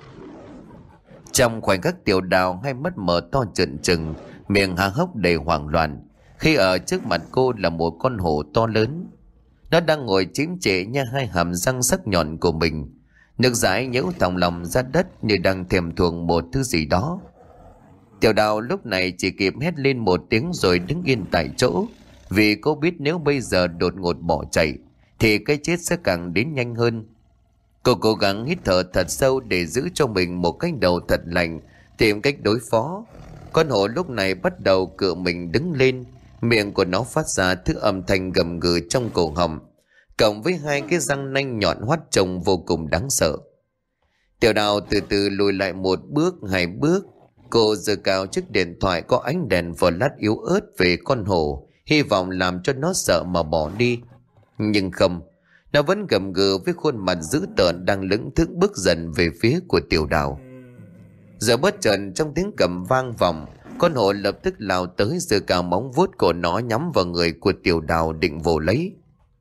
Trong khoảnh khắc Tiểu Đào hai mắt mở to trợn trừng, miệng há hốc đầy hoảng loạn, khi ở trước mặt cô là một con hổ to lớn. Nó đang ngồi chím trệ nha hai hàm răng sắc nhọn của mình. Nước dãi nhễu thòng lòng ra đất như đang thèm thuồng một thứ gì đó. Tiểu Đào lúc này chỉ kịp hét lên một tiếng rồi đứng yên tại chỗ, vì cô biết nếu bây giờ đột ngột bỏ chạy thì cái chết sẽ càng đến nhanh hơn. Cô cố gắng hít thở thật sâu để giữ cho mình một cái đầu thật lành, tìm cách đối phó. Con hổ lúc này bắt đầu cựa mình đứng lên, miệng của nó phát ra thứ âm thanh gầm gừ trong cổ họng, cộng với hai cái răng nanh nhọn hoắt trông vô cùng đáng sợ. Tiểu Đào từ từ lùi lại một bước, hai bước. Cô giơ cao chiếc điện thoại có ánh đèn flash yếu ớt về con hổ, hy vọng làm cho nó sợ mà bỏ đi. Nhưng không, nó vẫn gầm gừ với khuôn mặt dữ tợn đang lững thững bước dần về phía của Tiểu Đào. Giờ bất chợt trong tiếng cầm vang vọng, con hổ lập tức lao tới giơ cao móng vuốt của nó nhắm vào người của Tiểu Đào định vồ lấy.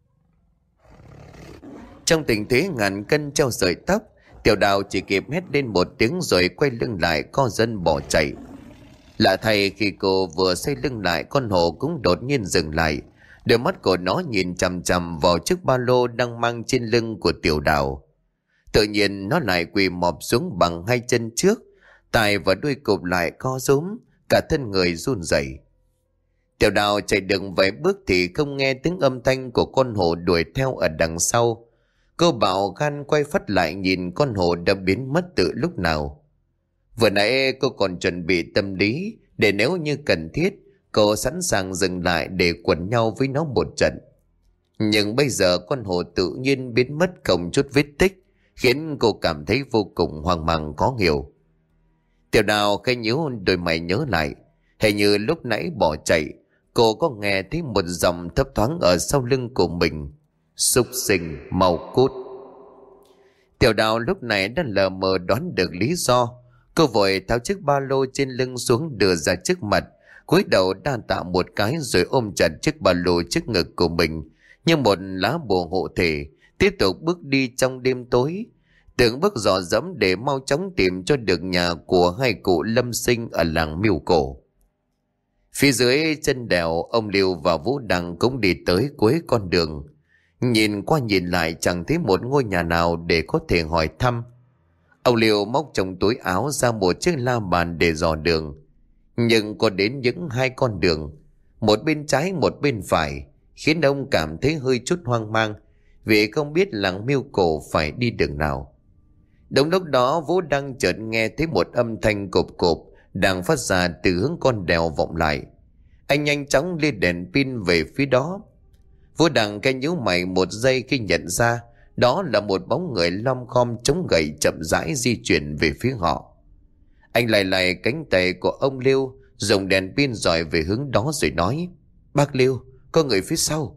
Trong tình thế ngàn cân treo sợi tóc, Tiểu Đào chỉ kịp hét lên một tiếng rồi quay lưng lại co chân bỏ chạy. Lạ thay, khi cô vừa xoay lưng lại, con hổ cũng đột nhiên dừng lại. Đôi mắt của nó nhìn chằm chằm vào chiếc ba lô đang mang trên lưng của Tiểu Đào. Tự nhiên nó lại quỳ mọp xuống bằng hai chân trước, tai và đuôi cụp lại co rúm, cả thân người run rẩy. Tiểu Đào chạy được vài bước thì không nghe tiếng âm thanh của con hổ đuổi theo ở đằng sau. Cô bạo gan quay phắt lại nhìn con hổ đã biến mất từ lúc nào. Vừa nãy cô còn chuẩn bị tâm lý để nếu như cần thiết, cô sẵn sàng dừng lại để quần nhau với nó một trận. Nhưng bây giờ con hổ tự nhiên biến mất không chút vết tích, khiến cô cảm thấy vô cùng hoang mang khó hiểu. Tiểu Đào khẽ nhíu đôi mày nhớ lại, hình như lúc nãy bỏ chạy, cô có nghe thấy một giọng thấp thoáng ở sau lưng của mình: "Súc sinh, mau cút." Tiểu Đào lúc này đã lờ mờ đoán được lý do. Cô vội tháo chiếc ba lô trên lưng xuống đưa ra trước mặt, cúi đầu đa tạ một cái rồi ôm chặt chiếc ba lô trước ngực của mình như một lá bùa hộ thể, tiếp tục bước đi trong đêm tối, từng bước dò dẫm để mau chóng tìm cho được nhà của hai cụ Lâm Sinh ở làng Miêu Cổ. Phía dưới chân đèo, ông Liêu và Vũ Đăng cũng đi tới cuối con đường. Nhìn qua nhìn lại chẳng thấy một ngôi nhà nào để có thể hỏi thăm. Ông Liêu móc trong túi áo ra một chiếc la bàn để dò đường. Nhưng có đến những hai con đường, một bên trái một bên phải, khiến ông cảm thấy hơi chút hoang mang, vì không biết làng Miêu Cổ phải đi đường nào. Đúng lúc đó Vũ Đăng chợt nghe thấy một âm thanh cộp cộp đang phát ra từ hướng con đèo vọng lại. Anh nhanh chóng lên đèn pin về phía đó. Vũ Đăng cái nhíu mày một giây khi nhận ra đó là một bóng người lom khom chống gậy chậm rãi di chuyển về phía họ. Anh lại lại cánh tay của ông Liêu, dùng đèn pin dọi về hướng đó rồi nói: "Bác Liêu, có người phía sau."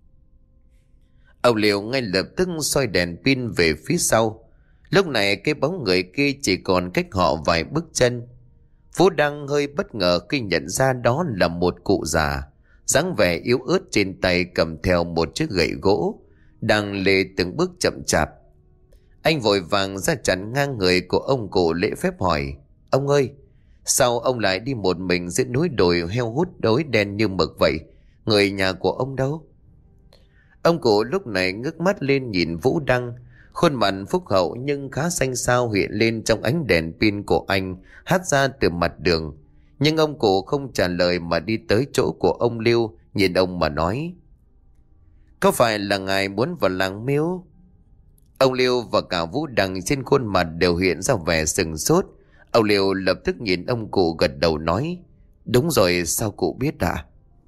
Ông Liêu ngay lập tức soi đèn pin về phía sau. Lúc này cái bóng người kia chỉ còn cách họ vài bước chân. Vũ Đăng hơi bất ngờ khi nhận ra đó là một cụ già, dáng vẻ yếu ớt, trên tay cầm theo một chiếc gậy gỗ, đang lê từng bước chậm chạp. Anh vội vàng ra chắn ngang người của ông cụ lễ phép hỏi: "Ông ơi, sao ông lại đi một mình giữa núi đồi heo hút tối đen như mực vậy? Người nhà của ông đâu?" Ông cụ lúc này ngước mắt lên nhìn Vũ Đăng, khuôn mặt phúc hậu nhưng khá xanh xao hiện lên trong ánh đèn pin của anh hắt ra từ mặt đường. Nhưng ông cụ không trả lời mà đi tới chỗ của ông Liêu, nhìn ông mà nói: "Có phải là ngài muốn vào làng Miêu?" Ông Liêu và cả Vũ Đăng trên khuôn mặt đều hiện ra vẻ sừng sốt. Ông Liêu lập tức nhìn ông cụ gật đầu nói: "Đúng rồi, sao cụ biết ạ?"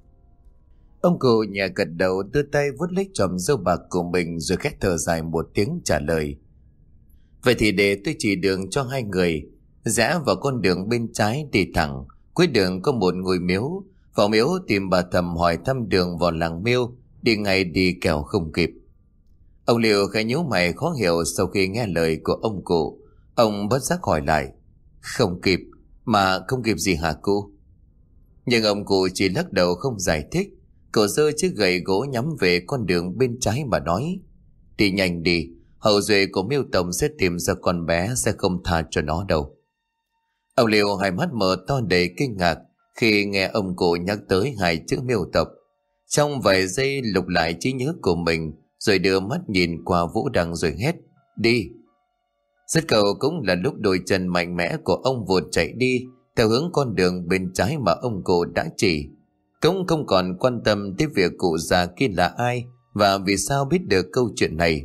Ông cụ nhẹ gật đầu, đưa tay vuốt lấy chòm râu bạc của mình rồi khẽ thở dài một tiếng trả lời: "Vậy thì để tôi chỉ đường cho hai người. Rẽ vào con đường bên trái đi thẳng, cuối đường có một ngôi miếu. Vào miếu tìm bà Thầm hỏi thăm đường vào làng Miêu, đi ngay đi kẻo không kịp." Ông Liêu khẽ nhíu mày khó hiểu sau khi nghe lời của ông cụ. Ông bất giác hỏi lại: "Không kịp? Mà không kịp gì hả cụ?" Nhưng ông cụ chỉ lắc đầu không giải thích. Cậu giơ chiếc gậy gỗ nhắm về con đường bên trái mà nói: "Đi nhanh đi, hậu duệ của Miêu Tổng sẽ tìm ra con bé, sẽ không tha cho nó đâu." Ông Liêu hai mắt mở to đầy kinh ngạc khi nghe ông cụ nhắc tới hai chữ Miêu tộc. Trong vài giây lục lại trí nhớ của mình, rồi đưa mắt nhìn qua Vũ Đăng rồi hét: "Đi!" Dứt cầu cũng là lúc đôi chân mạnh mẽ của ông vụt chạy đi theo hướng con đường bên trái mà ông cụ đã chỉ. Cũng không còn quan tâm tới việc cụ già kia là ai và vì sao biết được câu chuyện này.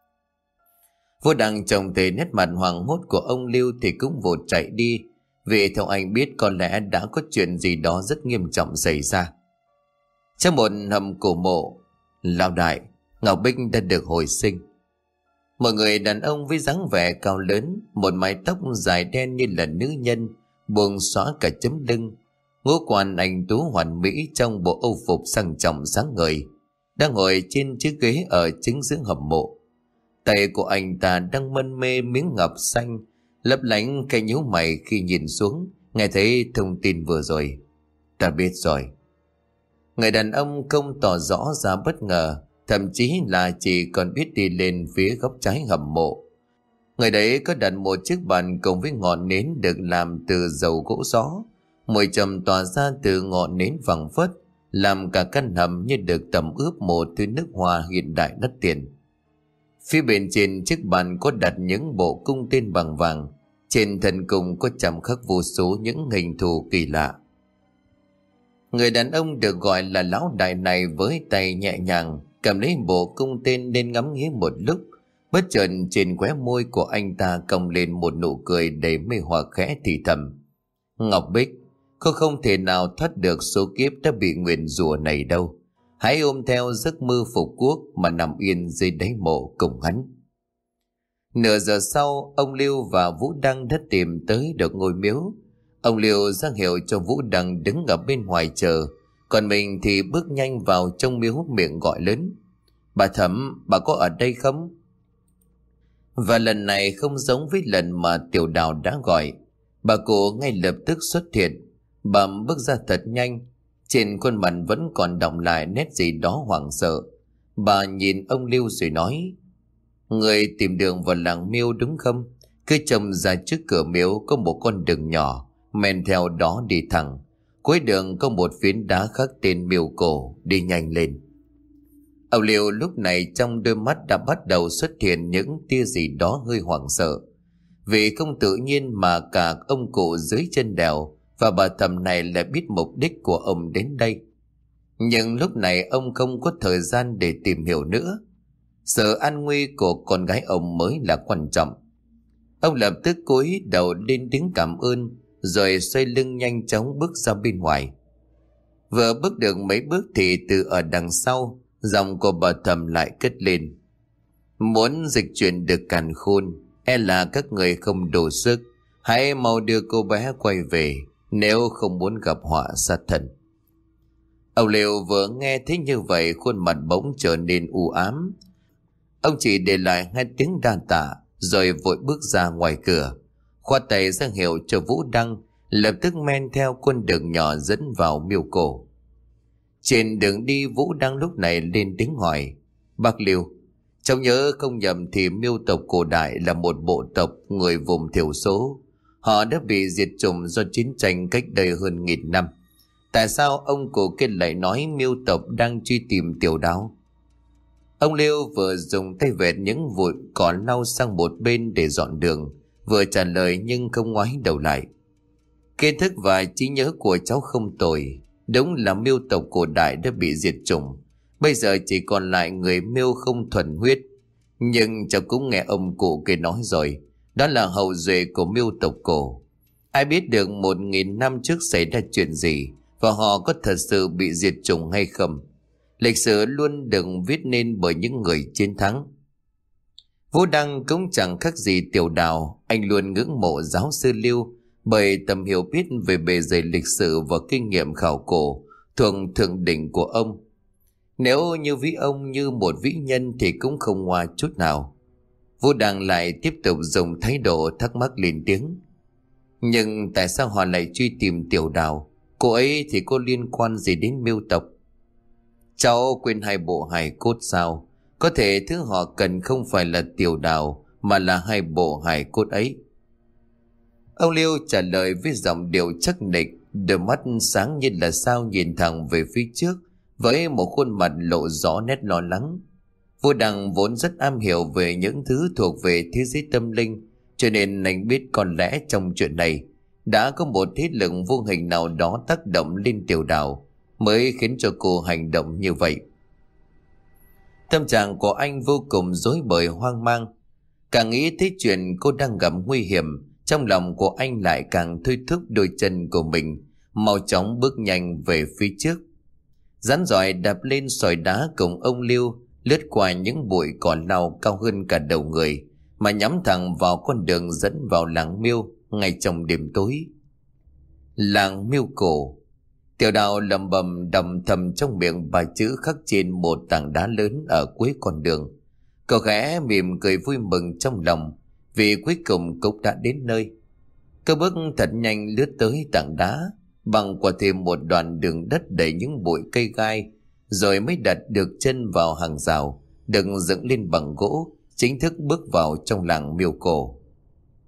Vũ Đăng trông thấy nét mặt hoảng hốt của ông Lưu thì cũng vụt chạy đi, vì theo anh biết có lẽ đã có chuyện gì đó rất nghiêm trọng xảy ra. Trong một hầm cổ mộ lão đại, Ngọc Bích đã được hồi sinh. Một người đàn ông với dáng vẻ cao lớn, một mái tóc dài đen như là nữ nhân, buông xõa cả chấm lưng, ngũ quan anh tú hoàn mỹ trong bộ âu phục sang trọng sáng ngời, đang ngồi trên chiếc ghế ở chính giữa hầm mộ. Tay của anh ta đang mân mê miếng ngọc xanh, lấp lánh cái nhíu mày khi nhìn xuống, nghe thấy thông tin vừa rồi. "Ta biết rồi." Người đàn ông không tỏ rõ ra bất ngờ, thậm chí là chỉ còn biết đi lên phía góc trái hầm mộ. Người đấy có đặt một chiếc bàn cùng với ngọn nến được làm từ dầu gỗ gió. Mùi trầm tỏa ra từ ngọn nến phảng phất, làm cả căn hầm như được tẩm ướp một thứ nước hoa hiện đại đắt tiền. Phía bên trên chiếc bàn có đặt những bộ cung tên bằng vàng, trên thân cung có chạm khắc vô số những hình thù kỳ lạ. Người đàn ông được gọi là lão đại này với tay nhẹ nhàng cầm lấy bộ cung tên nên ngắm nghía một lúc. Bất chợt trên khóe môi của anh ta cong lên một nụ cười đầy mê hoặc, khẽ thì thầm: Ngọc Bích, cô không thể nào thoát được số kiếp đã bị nguyền rủa này đâu. Hãy ôm theo giấc mơ phục quốc mà nằm yên dưới đáy mộ cùng hắn. Nửa giờ sau, ông Lưu và Vũ Đăng đã tìm tới được ngôi miếu. Ông Lưu ra hiệu cho Vũ Đăng đứng ở bên ngoài chờ, còn mình thì bước nhanh vào trong miếu, miệng gọi lớn: Bà Thẩm, bà có ở đây không? Và lần này không giống với lần mà Tiểu Đào đã gọi. Bà cụ ngay lập tức xuất hiện. Bà bước ra thật nhanh, trên khuôn mặt vẫn còn đọng lại nét gì đó hoảng sợ. Bà nhìn ông Lưu rồi nói: Người tìm đường vào làng miêu đúng không? Cứ trông ra trước cửa miếu có một con đường nhỏ, men theo đó đi thẳng. Cuối đường có một phiến đá khắc tên miêu cổ, đi nhanh lên. Ông Liêu lúc này trong đôi mắt đã bắt đầu xuất hiện những tia gì đó hơi hoảng sợ. Vì không tự nhiên mà cả ông cụ dưới chân đèo và bà Thẩm này lại biết mục đích của ông đến đây. Nhưng lúc này ông không có thời gian để tìm hiểu nữa. Sự an nguy của con gái ông mới là quan trọng. Ông lập tức cúi đầu lên tiếng cảm ơn, rồi xoay lưng nhanh chóng bước ra bên ngoài. Vừa bước được mấy bước thì từ ở đằng sau, giọng của bà Thẩm lại cất lên: Muốn dịch chuyển được càn khôn, e là các người không đủ sức. Hãy mau đưa cô bé quay về, nếu không muốn gặp họa sát thân. Ông Liêu vừa nghe thấy như vậy, khuôn mặt bỗng trở nên u ám. Ông chỉ để lại hai tiếng đa tạ, rồi vội bước ra ngoài cửa, khoát tay ra hiệu cho Vũ Đăng lập tức men theo con đường nhỏ dẫn vào miêu cổ. Trên đường đi, Vũ Đăng lúc này lên tiếng hỏi: Bác Liêu, cháu nhớ không nhầm thì miêu tộc cổ đại là một bộ tộc người vùng thiểu số. Họ đã bị diệt chủng do chiến tranh cách đây hơn nghìn năm. Tại sao ông cụ kia lại nói miêu tộc đang truy tìm Tiểu Đào? Ông Liêu vừa dùng tay vẹt những vụn cỏ lau sang một bên để dọn đường, vừa trả lời nhưng không ngoái đầu lại. Kiến thức và trí nhớ của cháu không tồi. Đúng là miêu tộc cổ đại đã bị diệt chủng, bây giờ chỉ còn lại người miêu không thuần huyết. Nhưng cháu cũng nghe ông cụ kia nói rồi, đó là hậu duệ của miêu tộc cổ. Ai biết được một nghìn năm trước xảy ra chuyện gì, và họ có thật sự bị diệt chủng hay không. Lịch sử luôn được viết nên bởi những người chiến thắng. Vũ Đăng cũng chẳng khác gì Tiểu Đào. Anh luôn ngưỡng mộ giáo sư Lưu bởi tầm hiểu biết về bề dày lịch sử và kinh nghiệm khảo cổ thuộc thượng đỉnh của ông. Nếu như ví ông như một vĩ nhân thì cũng không ngoa chút nào. Vũ Đăng lại tiếp tục dùng thái độ thắc mắc lên tiếng: Nhưng tại sao họ lại truy tìm Tiểu Đào? Cô ấy thì có liên quan gì đến miêu tộc? Cháu quên hai bộ hài cốt sao? Có thể thứ họ cần không phải là Tiểu Đào mà là hai bộ hài cốt ấy. Ông Liêu trả lời với giọng điệu chắc nịch, đôi mắt sáng như là sao nhìn thẳng về phía trước với một khuôn mặt lộ rõ nét lo lắng. Vua Đăng vốn rất am hiểu về những thứ thuộc về thế giới tâm linh, cho nên anh biết có lẽ trong chuyện này đã có một thế lực vô hình nào đó tác động lên Tiểu Đào mới khiến cho cô hành động như vậy. Tâm trạng của anh vô cùng rối bời hoang mang. Càng nghĩ tới chuyện cô đang gặp nguy hiểm, trong lòng của anh lại càng thôi thúc đôi chân của mình mau chóng bước nhanh về phía trước. Rắn giỏi đạp lên sỏi đá cùng ông Liêu, lướt qua những bụi cỏ lau cao hơn cả đầu người mà nhắm thẳng vào con đường dẫn vào làng miêu ngay trong đêm tối. Làng miêu cổ. Tiểu Đào lẩm bẩm đầm thầm trong miệng vài chữ khắc trên một tảng đá lớn ở cuối con đường. Cậu khẽ mỉm cười vui mừng trong lòng vì cuối cùng cũng đã đến nơi. Cậu bước thật nhanh lướt tới tảng đá, băng qua thêm một đoạn đường đất đầy những bụi cây gai, rồi mới đặt được chân vào hàng rào được dựng lên bằng gỗ, chính thức bước vào trong làng miêu cổ.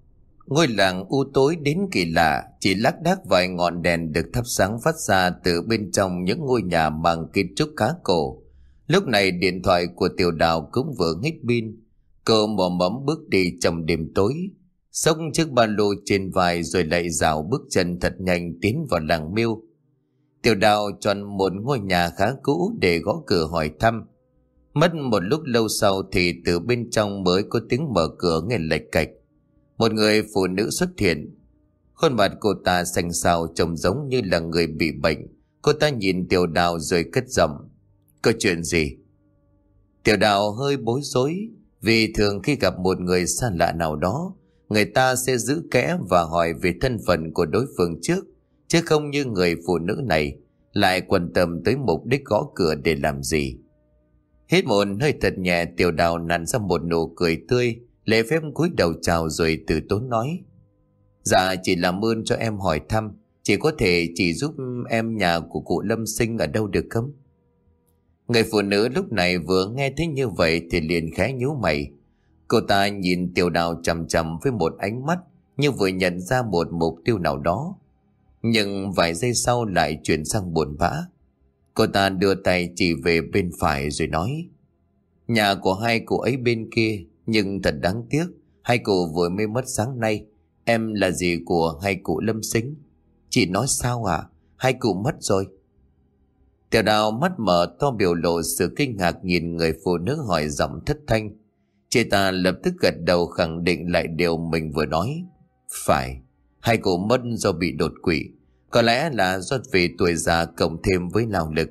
Ngôi làng u tối đến kỳ lạ, chỉ lác đác vài ngọn đèn được thắp sáng phát ra từ bên trong những ngôi nhà bằng kiến trúc khá cổ. Lúc này điện thoại của Tiểu Đào cũng vừa hết pin. Cô mò mẫm bước đi trong đêm tối, xốc chiếc ba lô trên vai rồi lại dạo bước chân thật nhanh tiến vào làng Miêu. Tiểu Đào chọn một ngôi nhà khá cũ để gõ cửa hỏi thăm. Mất một lúc lâu sau thì từ bên trong mới có tiếng mở cửa nghe lệch cạch. Một người phụ nữ xuất hiện. Khuôn mặt cô ta xanh xao trông giống như là người bị bệnh. Cô ta nhìn Tiểu Đào rồi cất giọng: "Có chuyện gì?" Tiểu Đào hơi bối rối, vì thường khi gặp một người xa lạ nào đó, người ta sẽ giữ kẽ và hỏi về thân phận của đối phương trước, chứ không như người phụ nữ này lại quan tâm tới mục đích gõ cửa để làm gì. Hít một hơi thật nhẹ, Tiểu Đào nặn ra một nụ cười tươi, lễ phép cúi đầu chào rồi từ tốn nói: "Dạ, chỉ làm ơn cho em hỏi thăm, chỉ có thể chỉ giúp em nhà của cụ Lâm Sinh ở đâu được không?" Người phụ nữ lúc này vừa nghe thấy như vậy thì liền khẽ nhíu mày. Cô ta nhìn Tiểu Đào chằm chằm với một ánh mắt như vừa nhận ra một mục tiêu nào đó, nhưng vài giây sau lại chuyển sang buồn bã. Cô ta đưa tay chỉ về bên phải rồi nói: "Nhà của hai cụ ấy bên kia, nhưng thật đáng tiếc, hai cụ vừa mới mất sáng nay. Em là dì của hai cụ Lâm Sinh." "Chị nói sao à? Hai cụ mất rồi?" Tiểu Đào mắt mở to biểu lộ sự kinh ngạc nhìn người phụ nữ hỏi giọng thất thanh. Chị ta lập tức gật đầu khẳng định lại điều mình vừa nói. Phải, hai cụ mất do bị đột quỵ, có lẽ là do vì tuổi già cộng thêm với lao lực.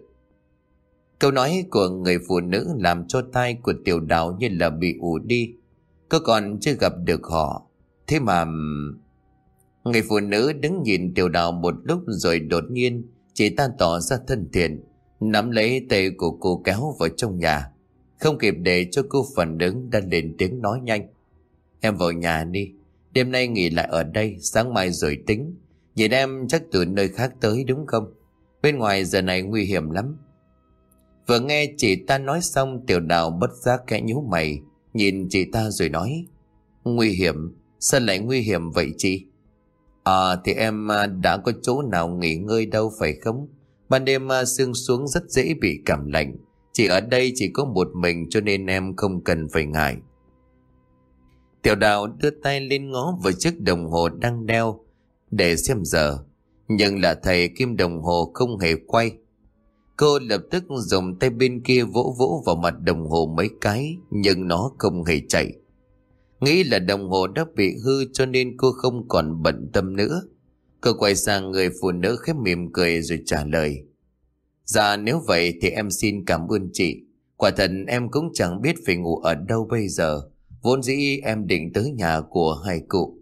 Câu nói của người phụ nữ làm cho tai của Tiểu Đào như là bị ù đi. Cô còn chưa gặp được họ, thế mà... Người phụ nữ đứng nhìn Tiểu Đào một lúc rồi đột nhiên chị ta tỏ ra thân thiện, nắm lấy tay của cô kéo vào trong nhà. Không kịp để cho cô phản ứng đã lên tiếng nói nhanh: "Em vào nhà đi, đêm nay nghỉ lại ở đây, sáng mai rồi tính. Nhìn em chắc từ nơi khác tới đúng không? Bên ngoài giờ này nguy hiểm lắm." Vừa nghe chị ta nói xong, Tiểu Đào bất giác khẽ nhíu mày, nhìn chị ta rồi nói: "Nguy hiểm? Sao lại nguy hiểm vậy chị?" "À thì em đã có chỗ nào nghỉ ngơi đâu phải không? Ban đêm sương xuống rất dễ bị cảm lạnh. Chỉ ở đây chỉ có một mình cho nên em không cần phải ngại." Tiểu Đào đưa tay lên ngó vào chiếc đồng hồ đang đeo để xem giờ, nhưng là thầy kim đồng hồ không hề quay. Cô lập tức dùng tay bên kia vỗ vỗ vào mặt đồng hồ mấy cái, nhưng nó không hề chạy. Nghĩ là đồng hồ đã bị hư cho nên cô không còn bận tâm nữa. Cô quay sang người phụ nữ khép mỉm cười rồi trả lời: "Dạ nếu vậy thì em xin cảm ơn chị. Quả thật em cũng chẳng biết phải ngủ ở đâu bây giờ. Vốn dĩ em định tới nhà của hai cụ."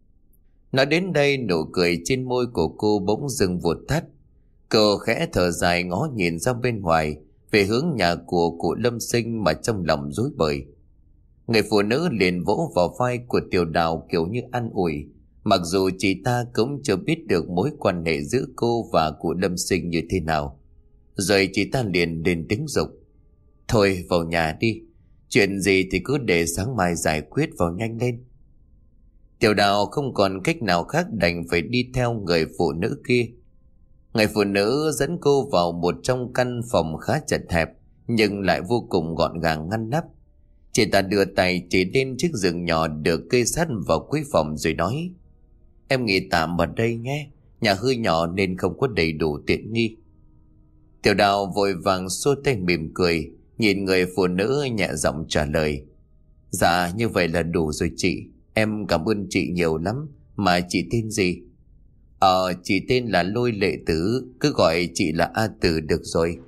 Nói đến đây, nụ cười trên môi của cô bỗng dừng vụt tắt. Cô khẽ thở dài ngó nhìn ra bên ngoài về hướng nhà của cụ Lâm Sinh mà trong lòng rối bời. Người phụ nữ liền vỗ vào vai của Tiểu Đào kiểu như an ủi, mặc dù chị ta cũng chưa biết được mối quan hệ giữa cô và cụ Lâm Sinh như thế nào. Rồi chị ta liền lên tiếng dục: "Thôi vào nhà đi, chuyện gì thì cứ để sáng mai giải quyết, vào nhanh lên." Tiểu Đào không còn cách nào khác đành phải đi theo người phụ nữ kia. Người phụ nữ dẫn cô vào một trong căn phòng khá chật hẹp nhưng lại vô cùng gọn gàng ngăn nắp. Chị ta đưa tay chỉ lên chiếc giường nhỏ được kê sát vào cuối phòng rồi nói: "Em nghỉ tạm ở đây nhé, nhà hơi nhỏ nên không có đầy đủ tiện nghi." Tiểu Đào vội vàng xua tay mỉm cười, nhìn người phụ nữ nhẹ giọng trả lời: "Dạ như vậy là đủ rồi chị, em cảm ơn chị nhiều lắm. Mà chị tên gì?" "Ờ chị tên là Lôi Lệ Tử, cứ gọi chị là A Tử được rồi."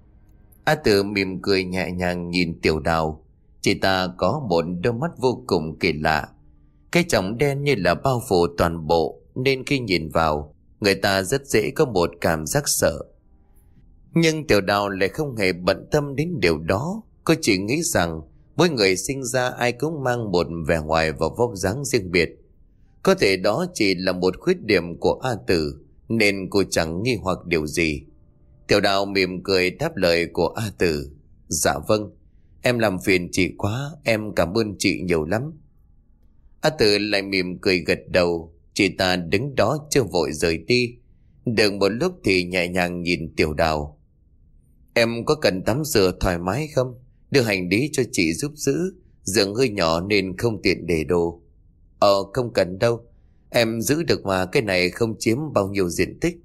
A Tử mỉm cười nhẹ nhàng nhìn Tiểu Đào. Chị ta có một đôi mắt vô cùng kỳ lạ, cái tròng đen như là bao phủ toàn bộ, nên khi nhìn vào người ta rất dễ có một cảm giác sợ. Nhưng Tiểu Đào lại không hề bận tâm đến điều đó. Cô chỉ nghĩ rằng mỗi người sinh ra ai cũng mang một vẻ ngoài và vóc dáng riêng biệt. Có thể đó chỉ là một khuyết điểm của A Tử, nên cô chẳng nghi hoặc điều gì. Tiểu Đào mỉm cười đáp lời của A Tử: "Dạ vâng, em làm phiền chị quá, em cảm ơn chị nhiều lắm." A Tử lại mỉm cười gật đầu. Chị ta đứng đó chưa vội rời đi. Được một lúc thì nhẹ nhàng nhìn Tiểu Đào. Em có cần tắm rửa thoải mái không? Đưa hành lý cho chị giúp giữ. Giường hơi nhỏ nên không tiện để đồ. Ờ không cần đâu. Em giữ được mà, cái này không chiếm bao nhiêu diện tích.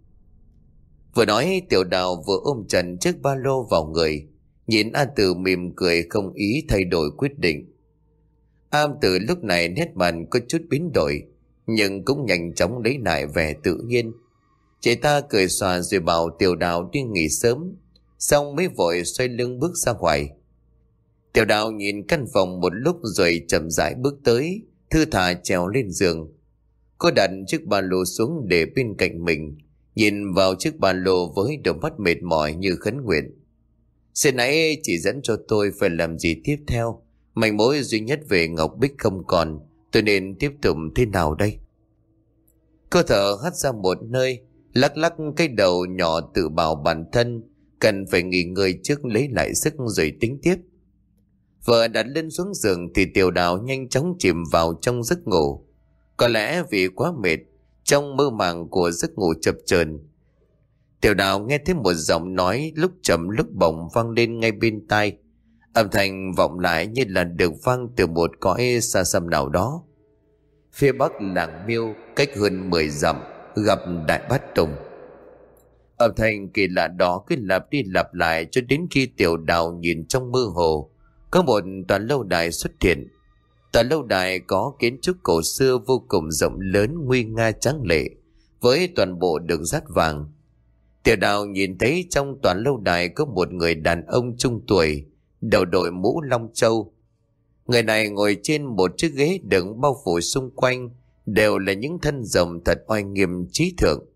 Vừa nói Tiểu Đào vừa ôm chặt chiếc ba lô vào người. Nhìn A Tử mỉm cười không ý thay đổi quyết định. A Tử lúc này nét mặt có chút biến đổi, nhưng cũng nhanh chóng lấy lại vẻ tự nhiên. Chị ta cười xòa rồi bảo Tiểu Đào đi nghỉ sớm, xong mới vội xoay lưng bước ra ngoài. Tiểu Đào nhìn căn phòng một lúc rồi chậm rãi bước tới, thư thả trèo lên giường. Cô đặt chiếc ba lô xuống để bên cạnh mình, nhìn vào chiếc ba lô với đôi mắt mệt mỏi như khấn nguyện. Xin hãy chỉ dẫn cho tôi phải làm gì tiếp theo. Manh mối duy nhất về Ngọc Bích không còn, tôi nên tiếp tục thế nào đây? Cô thở hắt ra một nơi, lắc lắc cái đầu nhỏ tự bảo bản thân cần phải nghỉ ngơi trước lấy lại sức rồi tính tiếp. Vợ đặt lên xuống giường thì Tiểu Đào nhanh chóng chìm vào trong giấc ngủ. Có lẽ vì quá mệt, trong mơ màng của giấc ngủ chập chờn, Tiểu Đào nghe thấy một giọng nói lúc chậm lúc bổng vang lên ngay bên tai. Âm thanh vọng lại như là được vang từ một cõi xa xăm nào đó. Phía bắc làng Miêu, cách hơn mười dặm, gặp Đại Bát Tùng. Âm thanh kỳ lạ đó cứ lặp đi lặp lại cho đến khi Tiểu Đào nhìn trong mơ hồ có một tòa lâu đài xuất hiện. Tòa lâu đài có kiến trúc cổ xưa vô cùng rộng lớn, nguy nga tráng lệ, với toàn bộ được dát vàng. Tiểu Đào nhìn thấy trong tòa lâu đài có một người đàn ông trung tuổi, đầu đội mũ long châu. Người này ngồi trên một chiếc ghế đựng bao phủ xung quanh đều là những thân rồng thật oai nghiêm trí thượng.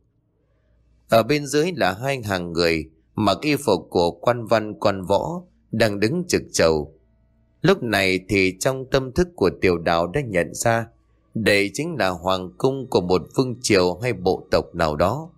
Ở bên dưới là hai hàng người mặc y phục của quan văn quan võ đang đứng trực chầu. Lúc này thì trong tâm thức của Tiểu Đào đã nhận ra đây chính là hoàng cung của một vương triều hay bộ tộc nào đó.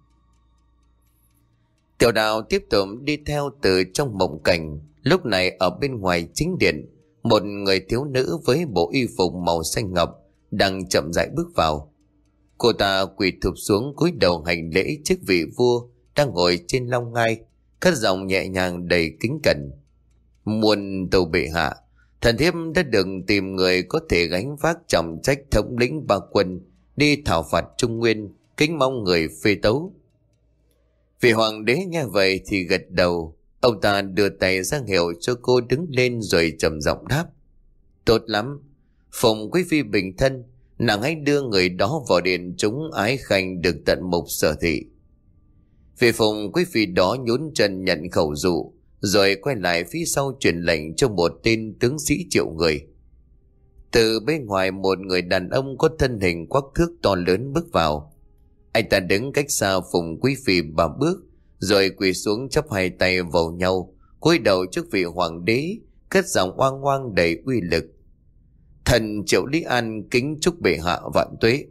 Tiểu Đào tiếp tục đi theo từ trong mộng cảnh. Lúc này ở bên ngoài chính điện, một người thiếu nữ với bộ y phục màu xanh ngọc đang chậm rãi bước vào. Cô ta quỳ thụp xuống cúi đầu hành lễ trước vị vua đang ngồi trên long ngai, cất giọng nhẹ nhàng đầy kính cẩn. Muôn tâu bệ hạ, thần thiếp đã được tìm người có thể gánh vác trọng trách thống lĩnh ba quân đi thảo phạt Trung Nguyên, kính mong người phê tấu. Vị hoàng đế nghe vậy thì gật đầu. Ông ta đưa tay ra hiệu cho cô đứng lên rồi trầm giọng đáp. Tốt lắm, phụng quý phi bình thân, nàng hãy đưa người đó vào điện chúng ái khanh được tận mục sở thị. Vị phụng quý phi đó nhún chân nhận khẩu dụ, rồi quay lại phía sau truyền lệnh cho một tên tướng sĩ triệu người. Từ bên ngoài một người đàn ông có thân hình quắc thước to lớn bước vào. Anh ta đứng cách xa phụng quý phi ba bước, rồi quỳ xuống chắp hai tay vào nhau, cúi đầu trước vị hoàng đế, cất giọng oang oang đầy uy lực. Thần Triệu Lý An kính chúc bệ hạ vạn tuế.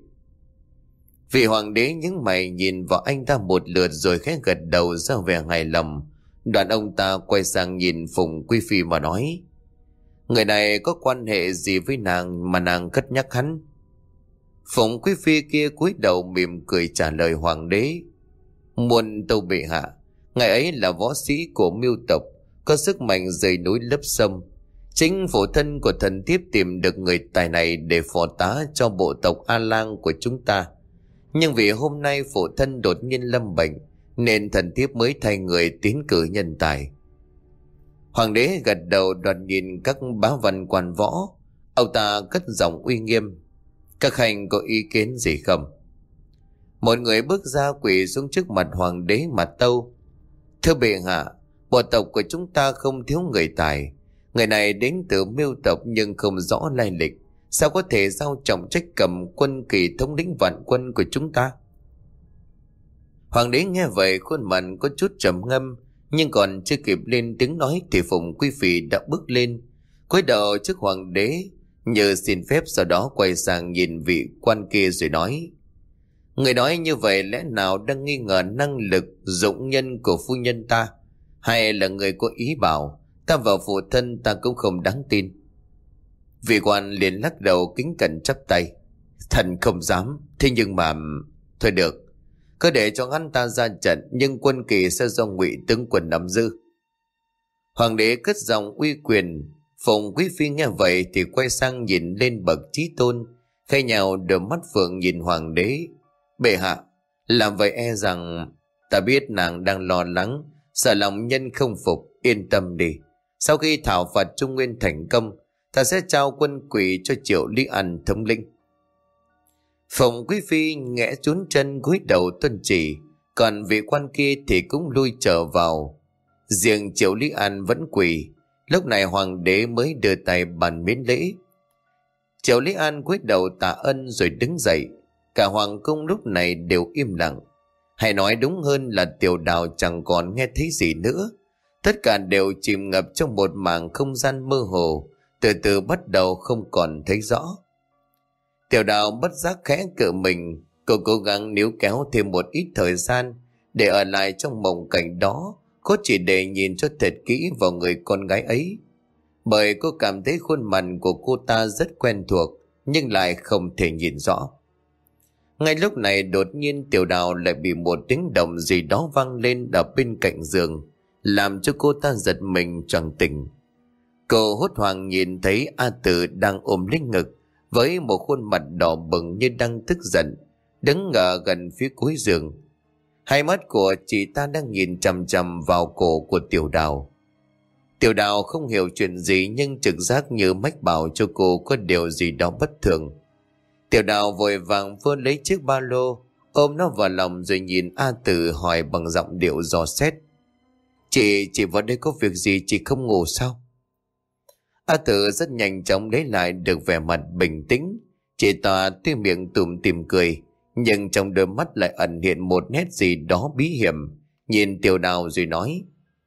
Vị hoàng đế nhướng mày nhìn vào anh ta một lượt rồi khẽ gật đầu ra vẻ hài lòng. Đoạn ông ta quay sang nhìn Phùng Quý Phi mà nói. Người này có quan hệ gì với nàng mà nàng cất nhắc hắn? Phùng Quý Phi kia cúi đầu mỉm cười trả lời hoàng đế. Muôn tâu bệ hạ, ngài ấy là võ sĩ của Miêu tộc, có sức mạnh dày núi lấp sông. Chính phụ thân của thần thiếp tìm được người tài này để phò tá cho bộ tộc A Lang của chúng ta. Nhưng vì hôm nay phụ thân đột nhiên lâm bệnh, nên thần thiếp mới thay người tiến cử nhân tài. Hoàng đế gật đầu, đoạt nhìn các bá văn quan võ. Ông ta cất giọng uy nghiêm. Các khanh có ý kiến gì không? Một người bước ra quỳ xuống trước mặt hoàng đế mà tâu. Thưa bệ hạ, bộ tộc của chúng ta không thiếu người tài. Người này đến từ Miêu tộc nhưng không rõ lai lịch, sao có thể giao trọng trách cầm quân kỳ thống lĩnh vạn quân của chúng ta? Hoàng đế nghe vậy khuôn mặt có chút trầm ngâm, nhưng còn chưa kịp lên tiếng nói thì Phùng Quý Phi đã bước lên, cúi đầu trước hoàng đế như xin phép, sau đó quay sang nhìn vị quan kia rồi nói. Người nói như vậy lẽ nào đang nghi ngờ năng lực dụng nhân của phu nhân ta, hay là người có ý bảo ta vào phụ thân ta cũng không đáng tin? Vị quan liền lắc đầu kính cẩn chắp tay. Thần không dám. Thế nhưng mà... Thôi được, cứ để cho hắn ta ra trận, nhưng quân kỳ sẽ do Ngụy tướng quân nắm giữ. Hoàng đế cất giọng uy quyền. Phùng quý phi nghe vậy thì quay sang nhìn lên bậc chí tôn, khai nhào đôi mắt phượng nhìn hoàng đế. Bệ hạ, làm vậy e rằng... Ta biết nàng đang lo lắng, sợ lòng nhân không phục. Yên tâm đi, sau khi thảo phạt Trung Nguyên thành công, ta sẽ trao quân quỷ cho Triệu Lý An thống lĩnh. Phùng quý phi nghẽ chún chân cúi đầu tuân chỉ, còn vị quan kia thì cũng lui trở vào. Riêng Triệu Lý An vẫn quỳ. Lúc này hoàng đế mới đưa tay bàn miễn lễ. Triệu Lý An cúi đầu tạ ân rồi đứng dậy. Cả hoàng cung lúc này đều im lặng. Hay nói đúng hơn là Tiểu Đào chẳng còn nghe thấy gì nữa. Tất cả đều chìm ngập trong một mảng không gian mơ hồ, từ từ bắt đầu không còn thấy rõ. Tiểu Đào bất giác khẽ cựa mình. Cô cố gắng níu kéo thêm một ít thời gian để ở lại trong mộng cảnh đó, có chỉ để nhìn cho thật kỹ vào người con gái ấy. Bởi cô cảm thấy khuôn mặt của cô ta rất quen thuộc, nhưng lại không thể nhìn rõ. Ngay lúc này đột nhiên Tiểu Đào lại bị một tiếng động gì đó vang lên ở bên cạnh giường, làm cho cô ta giật mình choàng tỉnh. Cô hốt hoảng nhìn thấy A Tử đang ôm lấy ngực, với một khuôn mặt đỏ bừng như đang tức giận, đứng ở gần phía cuối giường. Hai mắt của chị ta đang nhìn chằm chằm vào cổ của Tiểu Đào. Tiểu Đào không hiểu chuyện gì, nhưng trực giác như mách bảo cho cô có điều gì đó bất thường. Tiểu Đào vội vàng vơ lấy chiếc ba lô, ôm nó vào lòng rồi nhìn A Tử hỏi bằng giọng điệu dò xét. Chị, chị vào đây có việc gì, chị không ngủ sao? A Tử rất nhanh chóng lấy lại được vẻ mặt bình tĩnh. Chị ta tuy miệng tủm tỉm cười, nhưng trong đôi mắt lại ẩn hiện một nét gì đó bí hiểm. Nhìn Tiểu Đào rồi nói: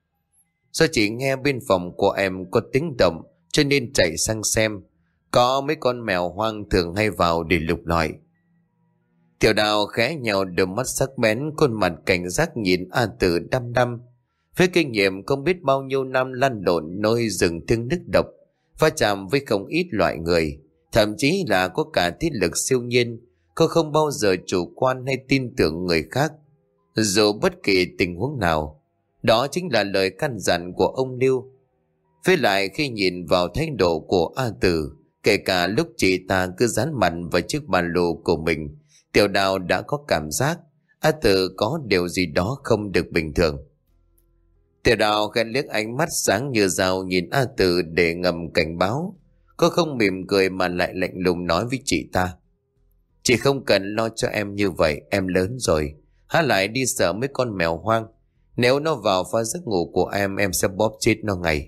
Do chị nghe bên phòng của em có tiếng động cho nên chạy sang xem. Có mấy con mèo hoang thường hay vào để lục lọi. Tiểu Đào khẽ nhào đôi mắt sắc bén, khuôn mặt cảnh giác nhìn A Tử đăm đăm. Với kinh nghiệm không biết bao nhiêu năm lăn lộn nơi rừng thương nước độc, va chạm với không ít loại người, thậm chí là có cả thiết lực siêu nhiên, cô không bao giờ chủ quan hay tin tưởng người khác, dù bất kỳ tình huống nào. Đó chính là lời căn dặn của ông Lưu. Với lại khi nhìn vào thái độ của A Tử, kể cả lúc chị ta cứ dán mặt vào chiếc ba lô của mình, Tiểu Đào đã có cảm giác A Tử có điều gì đó không được bình thường. Tiểu Đào khẽ liếc ánh mắt sáng như dao nhìn A Tử để ngầm cảnh báo. Cô không mỉm cười mà lại lạnh lùng nói với chị ta: Chị không cần lo cho em như vậy, em lớn rồi, há lại đi sợ mấy con mèo hoang. Nếu nó vào phá giấc ngủ của em, em sẽ bóp chết nó ngay.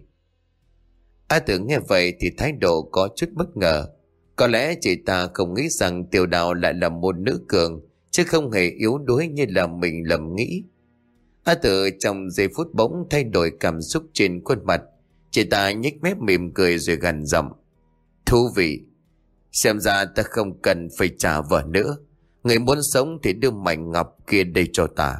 A Tử nghe vậy thì thái độ có chút bất ngờ. Có lẽ chị ta không nghĩ rằng Tiểu Đào lại là một nữ cường, chứ không hề yếu đuối như là mình lầm nghĩ. A Tử trong giây phút bỗng thay đổi cảm xúc trên khuôn mặt. Chị ta nhếch mép mỉm cười rồi gằn giọng: Thú vị, xem ra ta không cần phải trả vợ nữa. Người muốn sống thì đưa mảnh ngọc kia đây cho ta.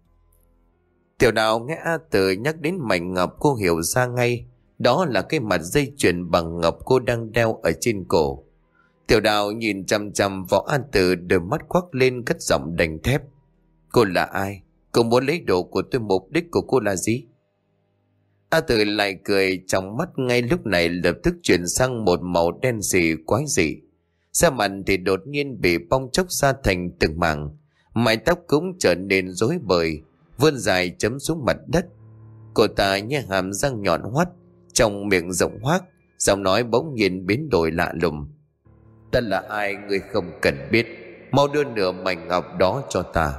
Tiểu Đào nghe A Tử nhắc đến mảnh ngọc, cô hiểu ra ngay. Đó là cái mặt dây chuyền bằng ngọc cô đang đeo ở trên cổ. Tiểu Đào nhìn chằm chằm vào A Tử, đôi mắt quắc lên cất giọng đành thép: Cô là ai? Cô muốn lấy đồ của tôi, mục đích của cô là gì? A Tử lại cười, trong mắt ngay lúc này lập tức chuyển sang một màu đen sì quái dị. Da mặt thì đột nhiên bị bong chóc ra thành từng mảng, mái tóc cũng trở nên rối bời, vươn dài chấm xuống mặt đất. Cô ta nhe hàm răng nhọn hoắt, trong miệng rộng hoác, giọng nói bỗng nhiên biến đổi lạ lùng: Ta là ai ngươi không cần biết, mau đưa nửa mảnh ngọc đó cho ta.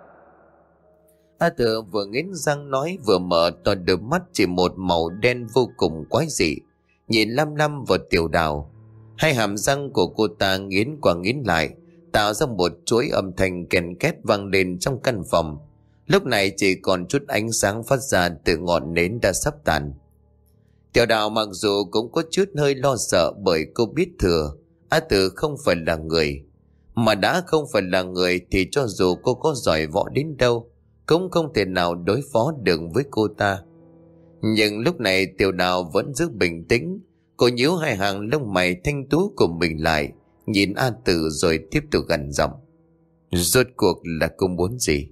A Tử vừa nghiến răng nói vừa mở to đôi mắt chỉ một màu đen vô cùng quái dị, nhìn lăm lăm vào Tiểu Đào. Hai hàm răng của cô ta nghiến qua nghiến lại, tạo ra một chuỗi âm thanh kèn két vang lên trong căn phòng. Lúc này chỉ còn chút ánh sáng phát ra từ ngọn nến đã sắp tàn. Tiểu Đào mặc dù cũng có chút hơi lo sợ, bởi cô biết thừa A Tử không phải là người. Mà đã không phải là người thì cho dù cô có giỏi võ đến đâu cũng không thể nào đối phó được với cô ta. Nhưng lúc này Tiểu Đào vẫn giữ bình tĩnh. Cô nhíu hai hàng lông mày thanh tú của mình lại, nhìn A Tử rồi tiếp tục gằn giọng: Rốt cuộc là cô muốn gì?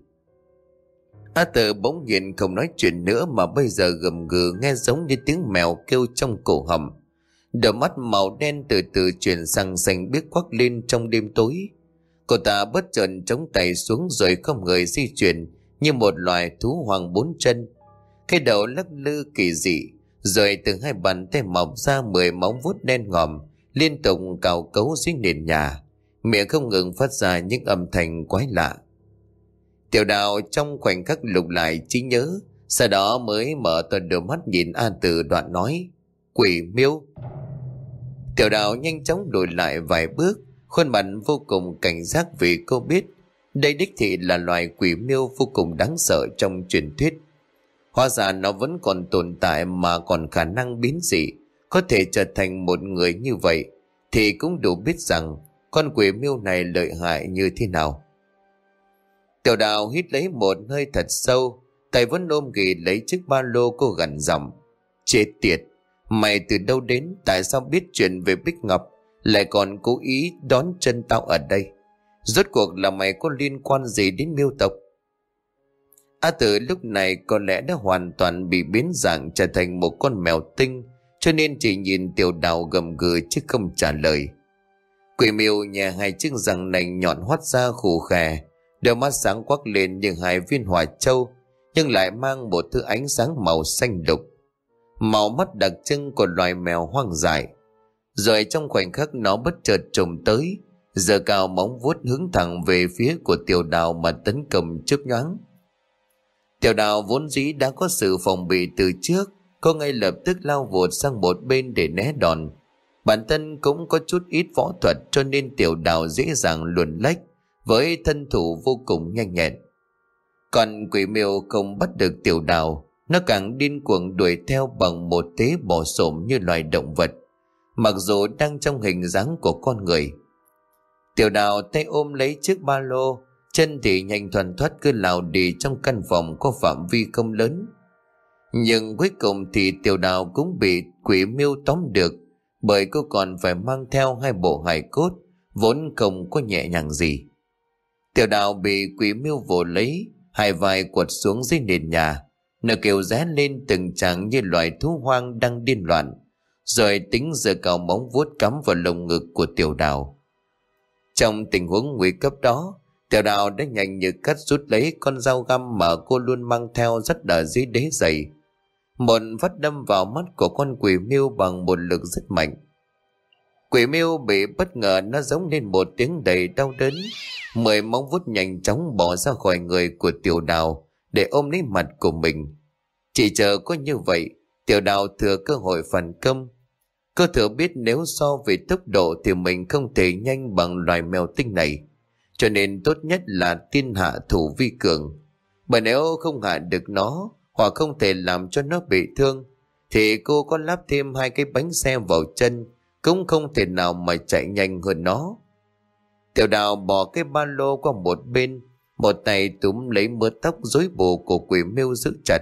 A Tử bỗng nhiên không nói chuyện nữa, mà bây giờ gầm gừ nghe giống như tiếng mèo kêu trong cổ họng. Đôi mắt màu đen từ từ chuyển sang xanh biếc quắc lên trong đêm tối. Cô ta bất chợt chống tay xuống rồi không người di chuyển như một loài thú hoang bốn chân. Cái đầu lắc lư kỳ dị, rồi từ hai bàn tay mọc ra mười móng vuốt đen ngòm liên tục cào cấu dưới nền nhà, miệng không ngừng phát ra những âm thanh quái lạ. Tiểu Đào trong khoảnh khắc lục lại trí nhớ, sau đó mới mở to đôi mắt nhìn A Tử, đoạn nói: Quỷ miêu. Tiểu Đào nhanh chóng lùi lại vài bước, khuôn mặt vô cùng cảnh giác vì cô biết đây đích thị là loài quỷ miêu vô cùng đáng sợ trong truyền thuyết. Hóa ra nó vẫn còn tồn tại mà còn khả năng biến dị, có thể trở thành một người như vậy, thì cũng đủ biết rằng con quỷ miêu này lợi hại như thế nào. Tiểu Đào hít lấy một hơi thật sâu, tay vẫn ôm ghì lấy chiếc ba lô. Cô gằn giọng: Chết tiệt, mày từ đâu đến? Tại sao biết chuyện về Bích Ngọc lại còn cố ý đón chân tao ở đây? Rốt cuộc là mày có liên quan gì đến miêu tộc? A Tử lúc này có lẽ đã hoàn toàn bị biến dạng trở thành một con mèo tinh, cho nên chỉ nhìn Tiểu Đào gầm gừ chứ không trả lời. Quỷ miêu nhà hai chiếc răng nành nhọn hoắt ra khù khè, đôi mắt sáng quắc lên như hai viên hỏa châu, nhưng lại mang một thứ ánh sáng màu xanh lục, màu mắt đặc trưng của loài mèo hoang dại. Rồi trong khoảnh khắc nó bất chợt trồm tới, giơ cao móng vuốt hướng thẳng về phía của Tiểu Đào mà tấn công chớp nhoáng. Tiểu Đào vốn dĩ đã có sự phòng bị từ trước, cô ngay lập tức lao vụt sang một bên để né đòn. Bản thân cũng có chút ít võ thuật, cho nên Tiểu Đào dễ dàng luồn lách với thân thủ vô cùng nhanh nhẹn. Còn quỷ miêu không bắt được Tiểu Đào, nó càng điên cuồng đuổi theo bằng một thế bò xổm như loài động vật, mặc dù đang trong hình dáng của con người. Tiểu Đào tay ôm lấy chiếc ba lô, chân thì nhanh thoăn thoắt cứ lào đi trong căn phòng có phạm vi không lớn. Nhưng cuối cùng thì Tiểu Đào cũng bị quỷ miêu tóm được, bởi cô còn phải mang theo hai bộ hài cốt vốn không có nhẹ nhàng gì. Tiểu Đào bị quỷ miêu vồ lấy, hai vai quật xuống dưới nền nhà, nó kêu ré lên từng tràng như loài thú hoang đang điên loạn, rồi tính giơ cao móng vuốt cắm vào lồng ngực của Tiểu Đào. Trong tình huống nguy cấp đó, Tiểu Đào đã nhanh như cắt rút lấy con dao găm mà cô luôn mang theo rất ở dưới đế giày. Một phát đâm vào mắt của con quỷ miêu bằng một lực rất mạnh. Quỷ miêu bị bất ngờ, nó giống lên một tiếng đầy đau đớn. Mười móng vuốt nhanh chóng bỏ ra khỏi người của Tiểu Đào để ôm lấy mặt của mình. Chỉ chờ có như vậy, Tiểu Đào thừa cơ hội phản công. Cô thừa biết nếu so về tốc độ thì mình không thể nhanh bằng loài mèo tinh này, cho nên tốt nhất là tiên hạ thủ vi cường. Bởi nếu không hạ được nó, hoặc không thể làm cho nó bị thương, thì cô có lắp thêm hai cái bánh xe vào chân cũng không thể nào mà chạy nhanh hơn nó. Tiểu Đào bỏ cái ba lô qua một bên, một tay túm lấy mớ tóc rối bù của quỷ miêu giữ chặt,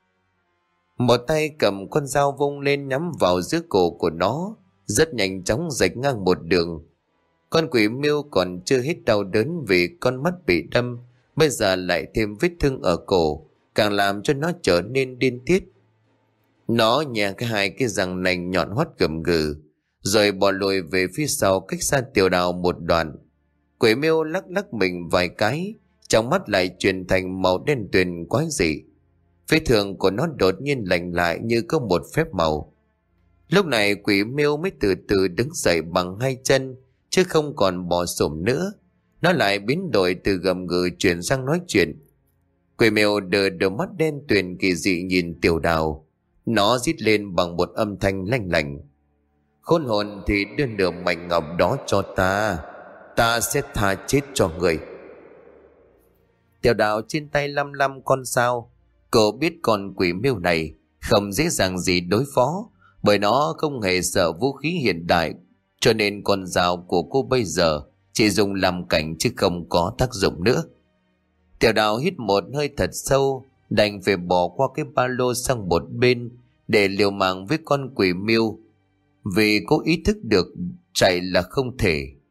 một tay cầm con dao vung lên nhắm vào giữa cổ của nó, rất nhanh chóng rạch ngang một đường. Con quỷ miêu còn chưa hết đau đớn vì con mắt bị đâm, bây giờ lại thêm vết thương ở cổ, càng làm cho nó trở nên điên tiết. Nó nhè cái hai cái răng nành nhọn hoắt gầm gừ, rồi bò lùi về phía sau cách xa Tiểu Đào một đoạn. Quỷ miêu lắc lắc mình vài cái, trong mắt lại chuyển thành màu đen tuyền quái dị. Vết thương của nó đột nhiên lành lại như có một phép màu. Lúc này quỷ miêu mới từ từ đứng dậy bằng hai chân, chứ không còn bò xổm nữa. Nó lại biến đổi từ gầm gừ chuyển sang nói chuyện. Quỷ miêu đờ đôi mắt đen tuyền kỳ dị nhìn Tiểu Đào. Nó rít lên bằng một âm thanh lanh lành: Khôn hồn thì đưa nửa mảnh ngọc đó cho ta, ta sẽ tha chết cho người. Tiểu Đào trên tay lăm lăm con dao. Cô biết con quỷ miêu này không dễ dàng gì đối phó, bởi nó không hề sợ vũ khí hiện đại, cho nên con dao của cô bây giờ chỉ dùng làm cảnh chứ không có tác dụng nữa. Tiểu Đào hít một hơi thật sâu, đành phải bỏ qua cái ba lô sang một bên để liều mạng với con quỷ miêu, vì cô ý thức được chạy là không thể.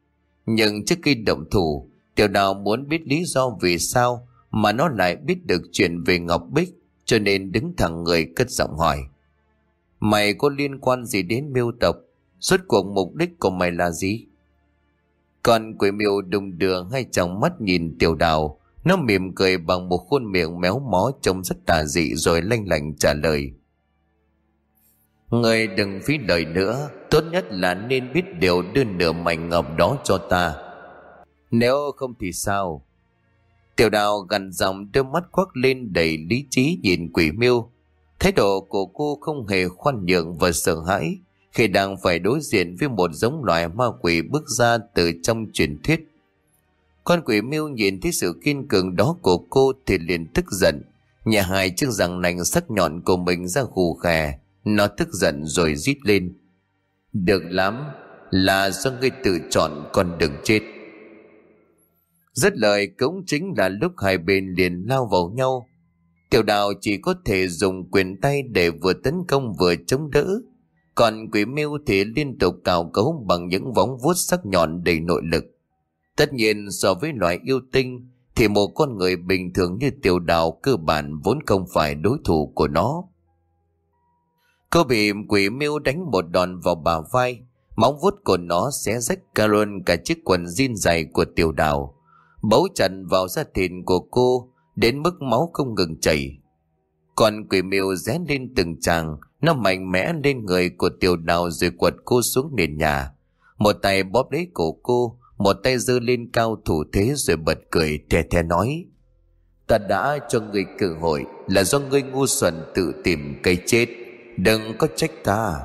Nhưng trước khi động thủ, Tiểu Đào muốn biết lý do vì sao mà nó lại biết được chuyện về Ngọc Bích, cho nên đứng thẳng người cất giọng hỏi. Mày có liên quan gì đến Miêu tộc? Rốt cuộc mục đích của mày là gì? Con quỷ Miêu đùng đưa ngay trong mắt nhìn Tiểu Đào. Nó mỉm cười bằng một khuôn miệng méo mó trông rất tà dị rồi lanh lảnh trả lời. Người đừng phí lời nữa, tốt nhất là nên biết điều đưa nửa mảnh ngọc đó cho ta. Nếu không thì sao? Tiểu Đào gằn giọng, đôi mắt quắc lên đầy lý trí nhìn quỷ Miêu. Thái độ của cô không hề khoan nhượng và sợ hãi khi đang phải đối diện với một giống loài ma quỷ bước ra từ trong truyền thuyết. Con quỷ Miêu nhìn thấy sự kiên cường đó của cô thì liền tức giận, nhả hai chiếc răng nanh sắc nhọn của mình ra gù khè. Nó tức giận rồi rít lên. Được lắm, là do ngươi tự chọn con đường chết. Dứt lời cũng chính là lúc hai bên liền lao vào nhau. Tiểu Đào chỉ có thể dùng quyền tay để vừa tấn công vừa chống đỡ, còn quỷ Miêu thì liên tục cào cấu bằng những vóng vuốt sắc nhọn đầy nội lực. Tất nhiên so với loài yêu tinh thì một con người bình thường như Tiểu Đào cơ bản vốn không phải đối thủ của nó. Cô bị quỷ Miêu đánh một đòn vào bả vai, móng vuốt của nó xé rách cả luôn cả chiếc quần jean dày của Tiểu Đào, bấu chặt vào da thịt của cô đến mức máu không ngừng chảy. Còn quỷ Miêu rẽ lên từng tràng, nó mạnh mẽ lên người của Tiểu Đào rồi quật cô xuống nền nhà. Một tay bóp lấy cổ cô, một tay giơ lên cao thủ thế rồi bật cười thè thè nói: Ta đã cho ngươi cơ hội là do ngươi ngu xuẩn tự tìm cái chết, đừng có trách ta.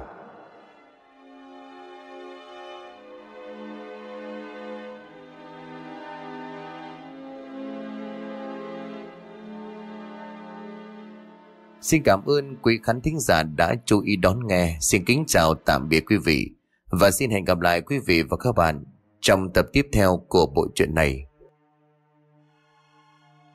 Xin cảm ơn quý khán thính giả đã chú ý đón nghe. Xin kính chào tạm biệt quý vị và xin hẹn gặp lại quý vị và các bạn trong tập tiếp theo của bộ truyện này.